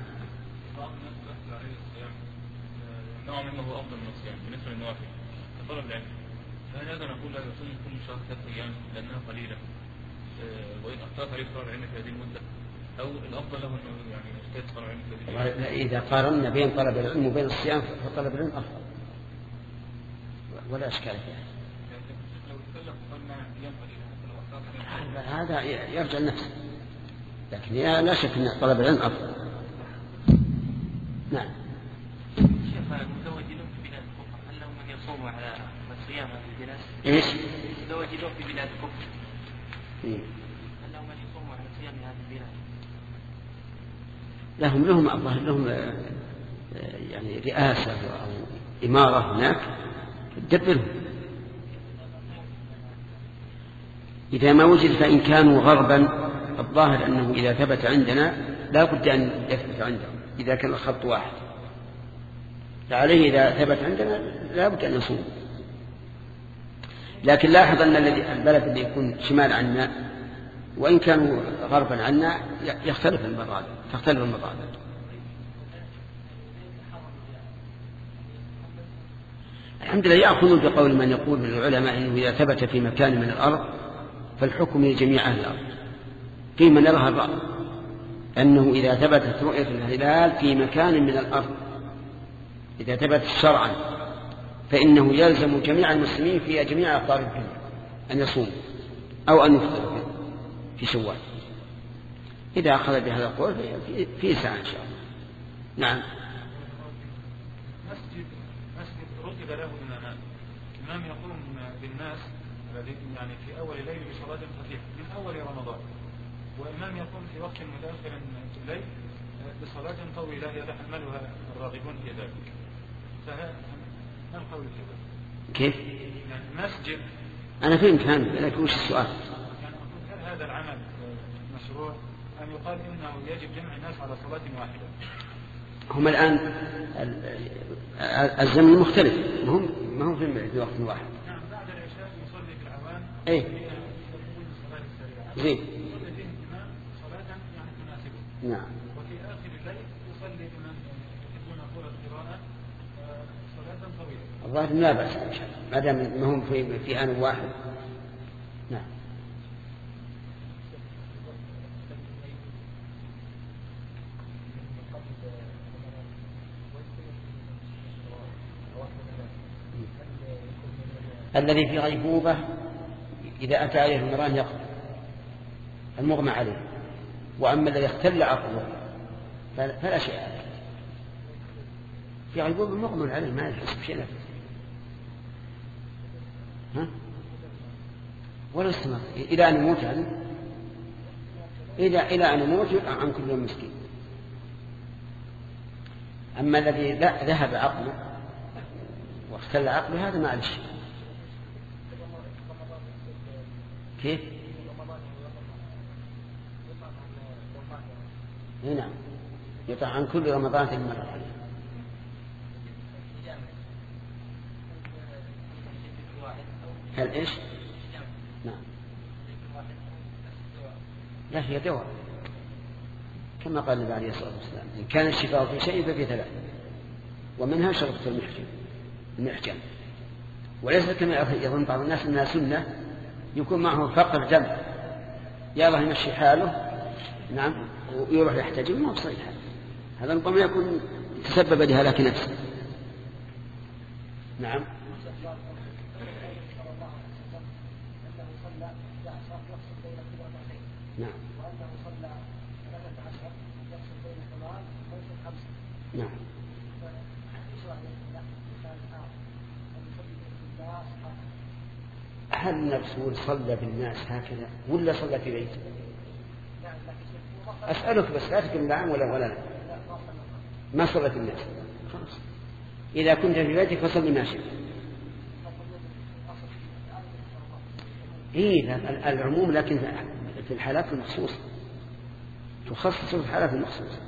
نوع مما هو أفضل من الصيام بالنسبة للنوافل كطلب العلم، فهل هذا نقول لا يصوم كل شهر ثلاث أيام لأنها قليلة وإن أخطأت عليه طلب العلم في هذه المدة أو الأفضل له أنه يعني يجتهد طلب العلم؟ إذا قارنا بين طلب العلم وبين الصيام فطلب العلم أفضل ولا أشكال فيها. هذا يرجع لنفسه، لكن لا شك أن طلب العلم أفضل. نعم. شيخ المتزوجين في بلاد الكفر هل لهم من يصوموا على صيام هذه البلاد؟ إيش؟ المتزوجين في بلاد الكفر إيه؟ هل لهم من يصوموا على صيام هذه البلاد؟ لهم لهم الظاهر لهم يعني رئاسة أو إمارة هناك تدبرهم. إذا ما وجد فإن كانوا غربا الظاهر أنه إذا ثبت عندنا لا بد أن يثبت عندهم إذا كان الخط واحد، فعليه إذا ثبت عندنا لا بد أن يصوم. لكن لاحظ أن البلد اللي يكون شمال عنا وإن كانوا غربا عنا يختلف المضاد تختلف المضاد. الحمد لله يأخذون بقول من يقول من العلماء أنه إذا ثبت في مكان من الأرض فالحكم لجميع أهل الأرض. في من يرى الرأي أنه إذا ثبتت رؤية الهلال في مكان من الأرض إذا ثبت شرعا فإنه يلزم جميع المسلمين في جميع أقطار الدنيا أن يصوموا أو أن يفطروا في شوال. إذا أخذ بهذا القول في ساعة إن شاء الله. نعم. مسجد مسجد رتب له إمامان، إمام يقوم بالناس الذين يعني في أول الليل بصلاة خفيفة من أول رمضان، وإمام يقوم في وقت متأخر في الليل بصلاة طويلة يتحملها الراغبون في ذلك. فهذا ما القول في ذلك؟ كيف؟ يعني مسجد أنا فهمت فهمت لكن وش السؤال؟ يعني هل هذا العمل مشروع أم يقال إنه يجب جمع الناس على صلاة واحدة؟ هم الآن الزمن مختلف، ما هم ما هم في وقت واحد. نعم بعد العشاء يصلي في العوام. إيه. زين. يصلي فيه الإمام صلاة يعني تناسبه. نعم. وفي آخر الليل يصلي بمن يحبون طول القراءة صلاة طويلة. الظاهر لا بأس ما دام ما هم في في آن واحد. نعم. الذي في غيبوبة إذا أتى عليه المران يقضي المغمى عليه، وأما الذي اختل عقله فلا شيء عليه. في غيبوبة مغمى عليه ما يحس بشيء نفسه ها ولا استمر إلى أن يموت عنه إلى إلى أن يموت يقع عن كل يوم مسكين. أما الذي ذهب عقله واختل عقله هذا ما عليه شيء. كيف؟ نعم يطع عن كل رمضان مرة. هل إيش؟ نعم لا هي دواء كما قال النبي عليه الصلاة والسلام إن كان الشفاء في شيء ففي ثلاث ومنها شربة المحجم المحجم. وليس كما يظن بعض الناس أنها سنة يكون معه فقر دم يا الله يمشي حاله نعم ويروح يحتجم ما بصحيح. هذا ربما يكون تسبب لهلاك نفسه. نعم. نعم. نعم. هل نفسه صلى بالناس هكذا ولا صلى في بيته؟ أسألك بس لا تكن نعم ولا ولا لا. ما صلى في الناس خلاص. إذا كنت في بيتك فصلي ما شئت. إيه العموم لكن في الحالات المخصوصة تخصص في الحالات المخصوصة.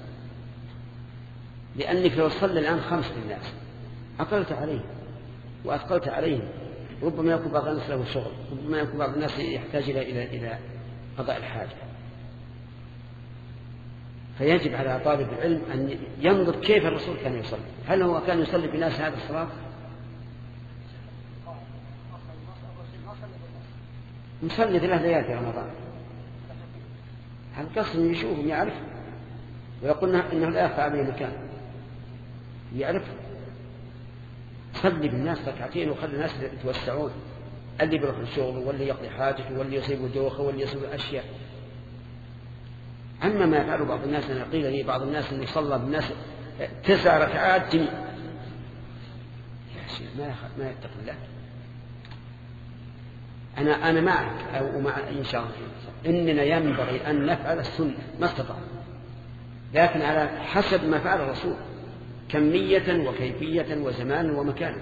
لأنك لو صلى الآن خمسة الناس أقلت عليهم وأثقلت عليهم ربما يكون بعض الناس له شغل ربما يكون بعض الناس يحتاج إلى إلى إلى قضاء الحاجة. فيجب على طالب العلم أن ينظر كيف الرسول كان يصلي. هل هو كان يصلي بناس هذا الصلاة؟ نصلي ثلاث ليالي في رمضان القصد انه يشوفهم يعرف ويقولنا انه لا يخفى عليه مكان يعرف. صلي بالناس ركعتين وخلي الناس يتوسعون، اللي بيروح الشغل واللي يقضي حاجته واللي يصيبه دوخه واللي يصيبه اشياء. اما ما يفعله بعض الناس، انا قيل لي بعض الناس انه صلى بالناس تسع ركعات جميع، يا شيخ ما ما يتقي الله. انا انا معك او مع ان شاء الله اننا ينبغي ان نفعل السنه ما استطعنا، لكن على حسب ما فعل الرسول كمية وكيفية وزمان ومكان.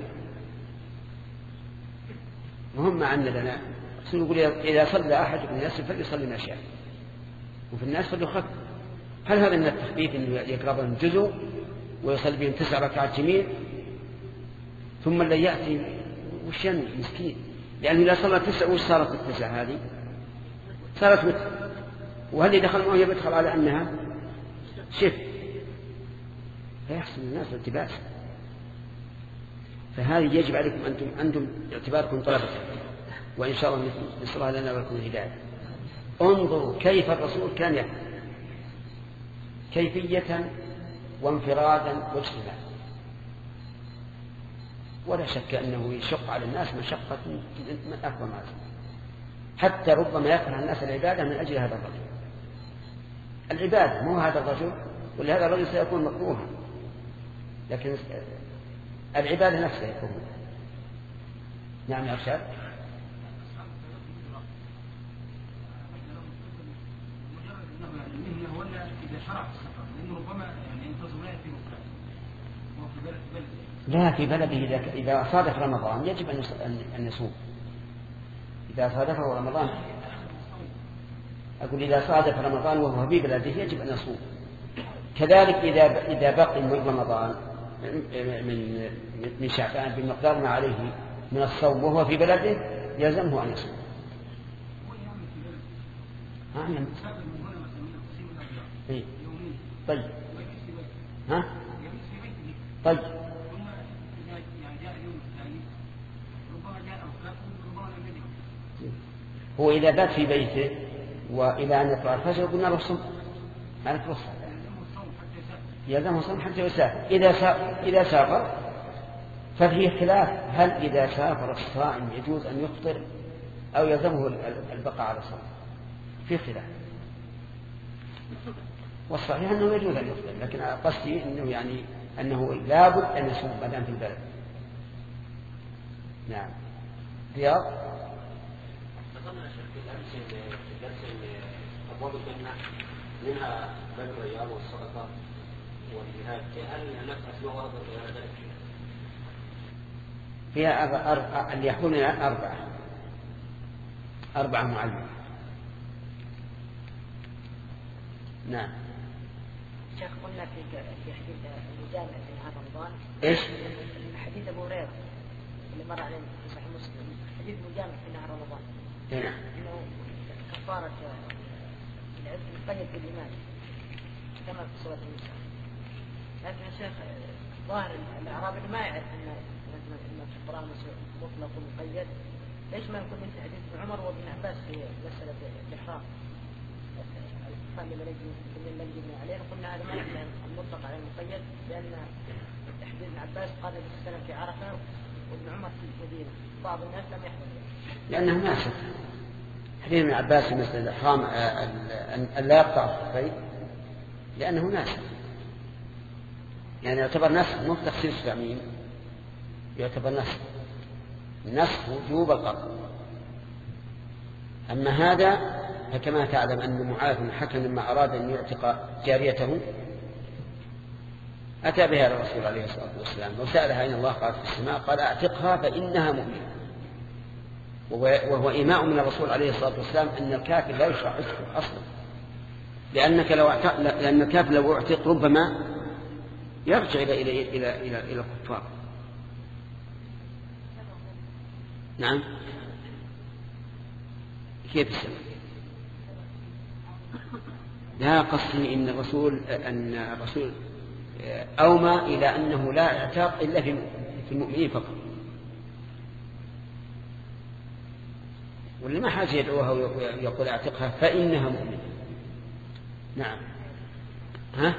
مهم عنا لنا الرسول يقول إذا صلى أحدكم الناس فليصلي ما شاء وفي الناس فليخف. هل هذا من التخفيف أنه يقرأ لهم جزء ويصلي بهم تسع ركعات جميع ثم اللي يأتي وش يعني مسكين؟ لأنه إذا صلى تسع وش صارت التسع هذه؟ صارت متر، وهل يدخل معه يدخل على أنها شف، فيحسن الناس الالتباس. فهذه يجب عليكم أنتم أنتم اعتباركم طلبة، وإن شاء الله نسأل الله لنا ولكم الهداية. انظروا كيف الرسول كان يفعل كيفية وانفرادا واجتماعا، ولا شك أنه يشق على الناس مشقة من أكبر ما يكون، حتى ربما يكره الناس العبادة من أجل هذا الرجل. العبادة مو هذا الرجل، ولهذا الرجل سيكون مكروها، لكن العبادة نفسها يكون. نعم يا أرشاد. لا في بلده إذا صادف رمضان يجب أن يصوم. إذا صادفه رمضان أقول إذا صادف رمضان وهو في بلده يجب أن يصوم. كذلك إذا إذا بقي من رمضان من من شعبان بمقدار ما عليه من الصوم وهو في بلده يلزمه أن يصوم. آه إيه. طيب ها طيب هو إذا بات في بيته وإلى أن يطلع الفجر قلنا له صم ما لك رخصة، يلزمه صم حتى يسافر. إذا إذا سافر ففيه خلاف هل إذا سافر الصائم يجوز أن يفطر أو يلزمه البقاء على الصوم، في خلاف. والصحيح أنه يجوز أن يفطر، لكن قصدي أنه يعني أنه لابد أن يصوم ما دام في البلد. نعم. رياض. ذكرنا شيخ الأمس في الدرس أبواب الجنة منها باب الرياض والصدقة والجهاد، هل نفس أسماء ورد غير ذلك؟ فيها أربع أربع اللي يحكون أربعة أربعة معينة. نعم. شيخ قلنا في في حديث المجامع في نهار رمضان. إيش؟ حديث أبو هريرة اللي مر علينا في صحيح مسلم، حديث المجامع في نهار رمضان. نعم. إنه كفارة العبد المقيد بالإيمان كما في سورة النساء. لكن يا شيخ ظاهر الأعرابي ما يعرف أن أن في القرآن مطلق ومقيد. ليش ما يكون مثل حديث ابن عمر وابن عباس في مسألة الإحرام؟ قال لمن يجب عليه قلنا هذا ما يحمل المطلق على المقيد، لأن حديث ابن عباس قال في السنة في عرفة وابن عمر في المدينة، بعض الناس لم يحمل لأنه ناسخ. حديث ابن عباس في مسألة الإحرام أن لا يقطع الخفين لأنه ناسخ، يعني يعتبر نسخ مو تخصيص تعميم، يعتبر نسخ نسخ وجوب القطع. أما هذا فكما تعلم أن معاذ بن الحكم لما أراد أن يعتق جاريته أتى بها إلى الرسول عليه الصلاة والسلام وسألها أين الله، قالت في السماء، قال أعتقها فإنها مؤمنة. وهو إيماء من الرسول عليه الصلاة والسلام أن الكافر لا يشرع عتقه أصلا، لأنك لو اعتق... لأن الكافر لو اعتق ربما يرجع إلى إلى إلى إلى, إلى الكفار. نعم. كيف السبب؟ لا قصدي إن الرسول أن الرسول أومى إلى أنه لا اعتاق إلا في المؤمنين فقط، واللي ما حاجة يدعوها ويقول اعتقها فإنها مؤمنة. نعم. ها؟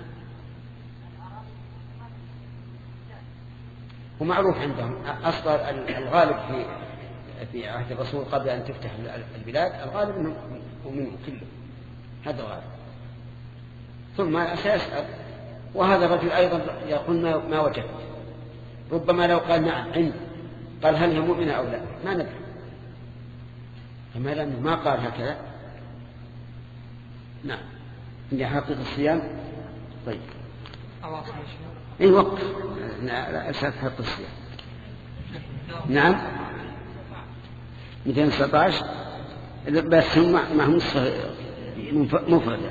ومعروف عندهم أصلا الغالب في في عهد الرسول قبل أن تفتح البلاد الغالب منهم ومنهم كله، هذا الغالب. ثم سيسأل، وهذا الرجل أيضا يقول ما وجد، ربما لو قال نعم عندي، قال هل هي مؤمنة أو لا ما ندري، فما لأنه ما قال هكذا. نعم. عندي حقيقة الصيام. طيب اي وقف لا أساس حق الصيام. نعم مئتين وتسعة عشر بس هم معهم مفردة.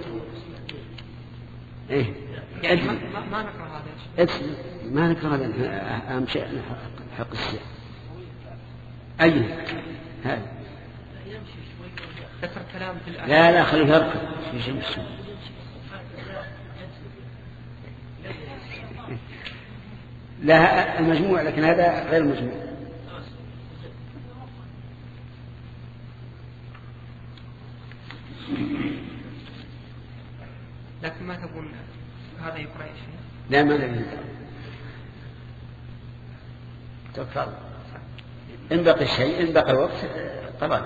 ايه يعني ما ما نكره هذا ما نكره هذا أهم شيء حق الصيام. أي هذا ذكر كلام في الآية. لا لا خليه يركض في شيء مسلم. لا المجموع لكن هذا غير مجموع. لكن ما تقول هذا يقرأ شيء. لا ما نبي تكفر إن بقي شيء إن بقي وقت طبعا.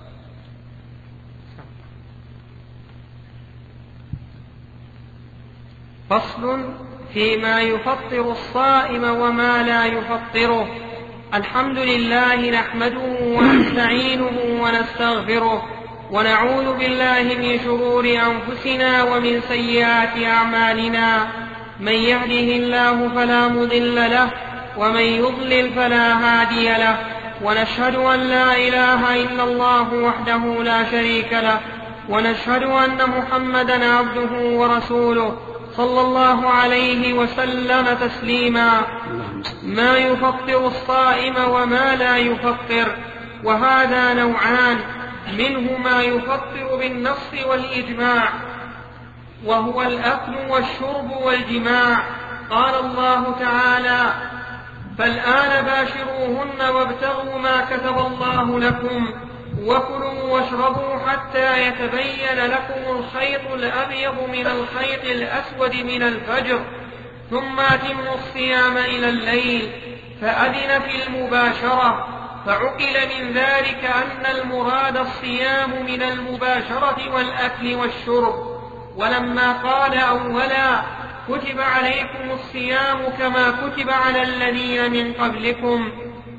فصل فيما يفطر الصائم وما لا يفطره. الحمد لله نحمده ونستعينه ونستغفره ونعوذ بالله من شرور أنفسنا ومن سيئات أعمالنا، من يهده الله فلا مضل له ومن يضلل فلا هادي له، ونشهد أن لا إله إلا الله وحده لا شريك له، ونشهد أن محمدا عبده ورسوله صلى الله عليه وسلم تسليما. ما يفطر الصائم وما لا يفطر، وهذا نوعان، منه ما يفطر بالنص والإجماع وهو الأكل والشرب والجماع. قال الله تعالى: فالآن باشروهن وابتغوا ما كتب الله لكم وكلوا واشربوا حتى يتبين لكم الخيط الأبيض من الخيط الأسود من الفجر ثم أتموا الصيام إلى الليل. فأذن في المباشرة، فعقل من ذلك أن المراد الصيام من المباشرة والأكل والشرب. ولما قال أولا: كتب عليكم الصيام كما كتب على الذين من قبلكم،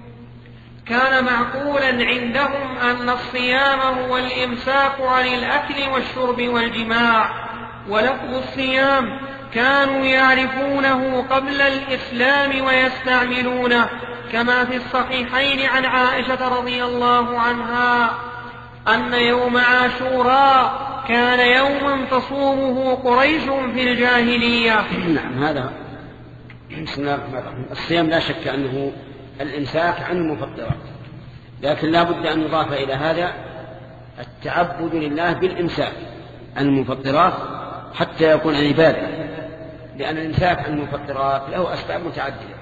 كان معقولا عندهم أن الصيام هو الإمساك عن الأكل والشرب والجماع. ولفظ الصيام كانوا يعرفونه قبل الإسلام ويستعملونه، كما في الصحيحين عن عائشة رضي الله عنها أن يوم عاشوراء كان يوما تصومه قريش في الجاهلية. نعم هذا بسم الله الرحمن الرحيم. الصيام لا شك أنه الإمساك عن المفطرات، لكن لا بد أن يضاف إلى هذا التعبد لله بالإمساك عن المفطرات حتى يكون عبادة، لأن الإمساك عن المفطرات له أسباب متعددة.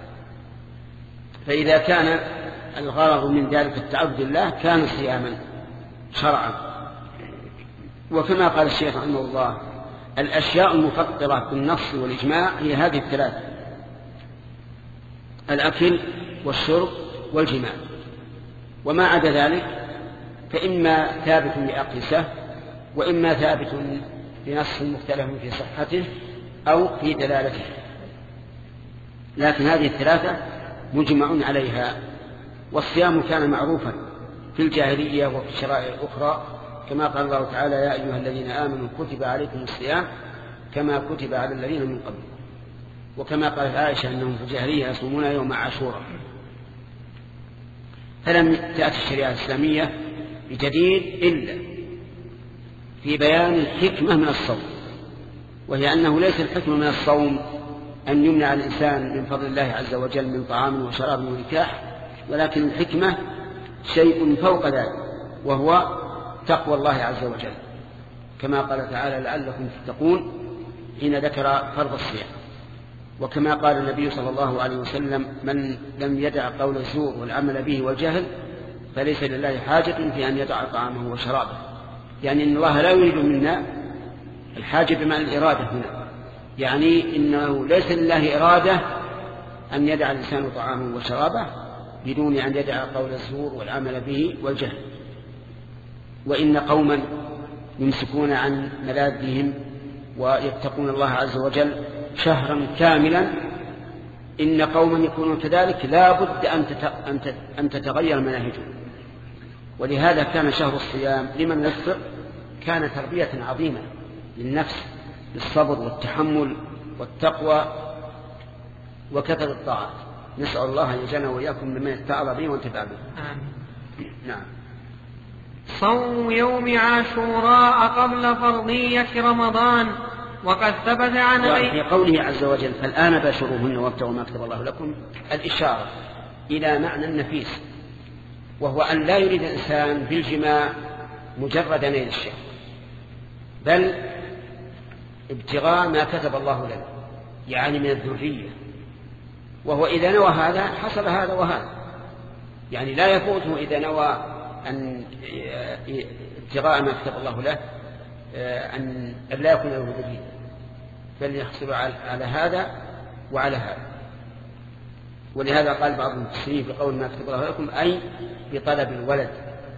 فإذا كان الغرض من ذلك التعبد لله كان صياما شرعا. وكما قال الشيخ رحمه الله: الأشياء المفطرة بالنص والإجماع هي هذه الثلاثة: الأكل والشرب والجماع، وما عدا ذلك فإما ثابت بأقيسة وإما ثابت بنص مختلف في صحته أو في دلالته، لكن هذه الثلاثة مجمع عليها. والصيام كان معروفا في الجاهلية وفي الشرائع الأخرى، كما قال الله تعالى: يا أيها الذين آمنوا كتب عليكم الصيام كما كتب على الذين من قبل. وكما قالت عائشة أنهم في الجاهلية يصومون يوم عاشوراء. فلم تأتي الشريعة الإسلامية بجديد إلا في بيان الحكمة من الصوم، وهي أنه ليس الحكمة من الصوم أن يمنع الإنسان من فضل الله عز وجل من طعام وشراب ونكاح، ولكن الحكمة شيء فوق ذلك، وهو تقوى الله عز وجل، كما قال تعالى: لعلكم تتقون حين ذكر فرض الصيام. وكما قال النبي صلى الله عليه وسلم: من لم يدع قول الزور والعمل به والجهل فليس لله حاجة في أن يدع طعامه وشرابه. يعني أن الله لا يريد منا الحاجة بمعنى الإرادة هنا، يعني إنه ليس لله إرادة أن يدع الإنسان طعامه وشرابه بدون أن يدع قول الزور والعمل به والجهل. وإن قوما يمسكون عن ملاذهم ويتقون الله عز وجل شهرا كاملا، إن قوما يكونون كذلك لا بد أن تتغير مناهجهم. ولهذا كان شهر الصيام لمن يفطر كان تربية عظيمة للنفس بالصبر والتحمل والتقوى وكثرة الطاعات. نسأل الله أن يجعلنا وإياكم ممن يتعظ به وانتفع به. نعم. صوم يوم عاشوراء قبل فرضية رمضان. وقد ثبت عن في قوله عز وجل فالآن باشروهن وابتغوا ما كتب الله لكم الإشارة إلى معنى نفيس، وهو أن لا يريد الإنسان بالجماع مجرد نيل الشهوة، بل ابتغاء ما كتب الله لنا، يعني من الذرية. وهو إذا نوى هذا حصل هذا وهذا، يعني لا يفوته إذا نوى أن ابتغاء ما كتب الله له أن لا يكون له ذرية، بل يحصل على هذا وعلى هذا. ولهذا قال بعض المفسرين بقول ما كتب الله لكم أي بطلب الولد.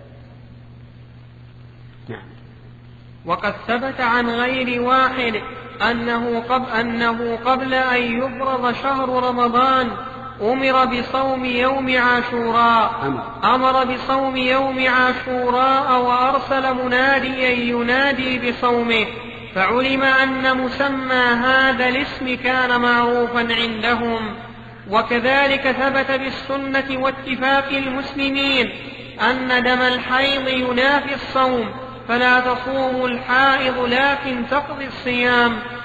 نعم. وقد ثبت عن غير واحد أنه قبل, أنه قبل أن يفرض شهر رمضان أمر بصوم يوم عاشوراء أمر بصوم يوم عاشوراء وأرسل مناديا ينادي بصومه، فعلم أن مسمى هذا الاسم كان معروفا عندهم. وكذلك ثبت بالسنة واتفاق المسلمين أن دم الحيض ينافي الصوم، فلا تصوم الحائض لكن تقضي الصيام.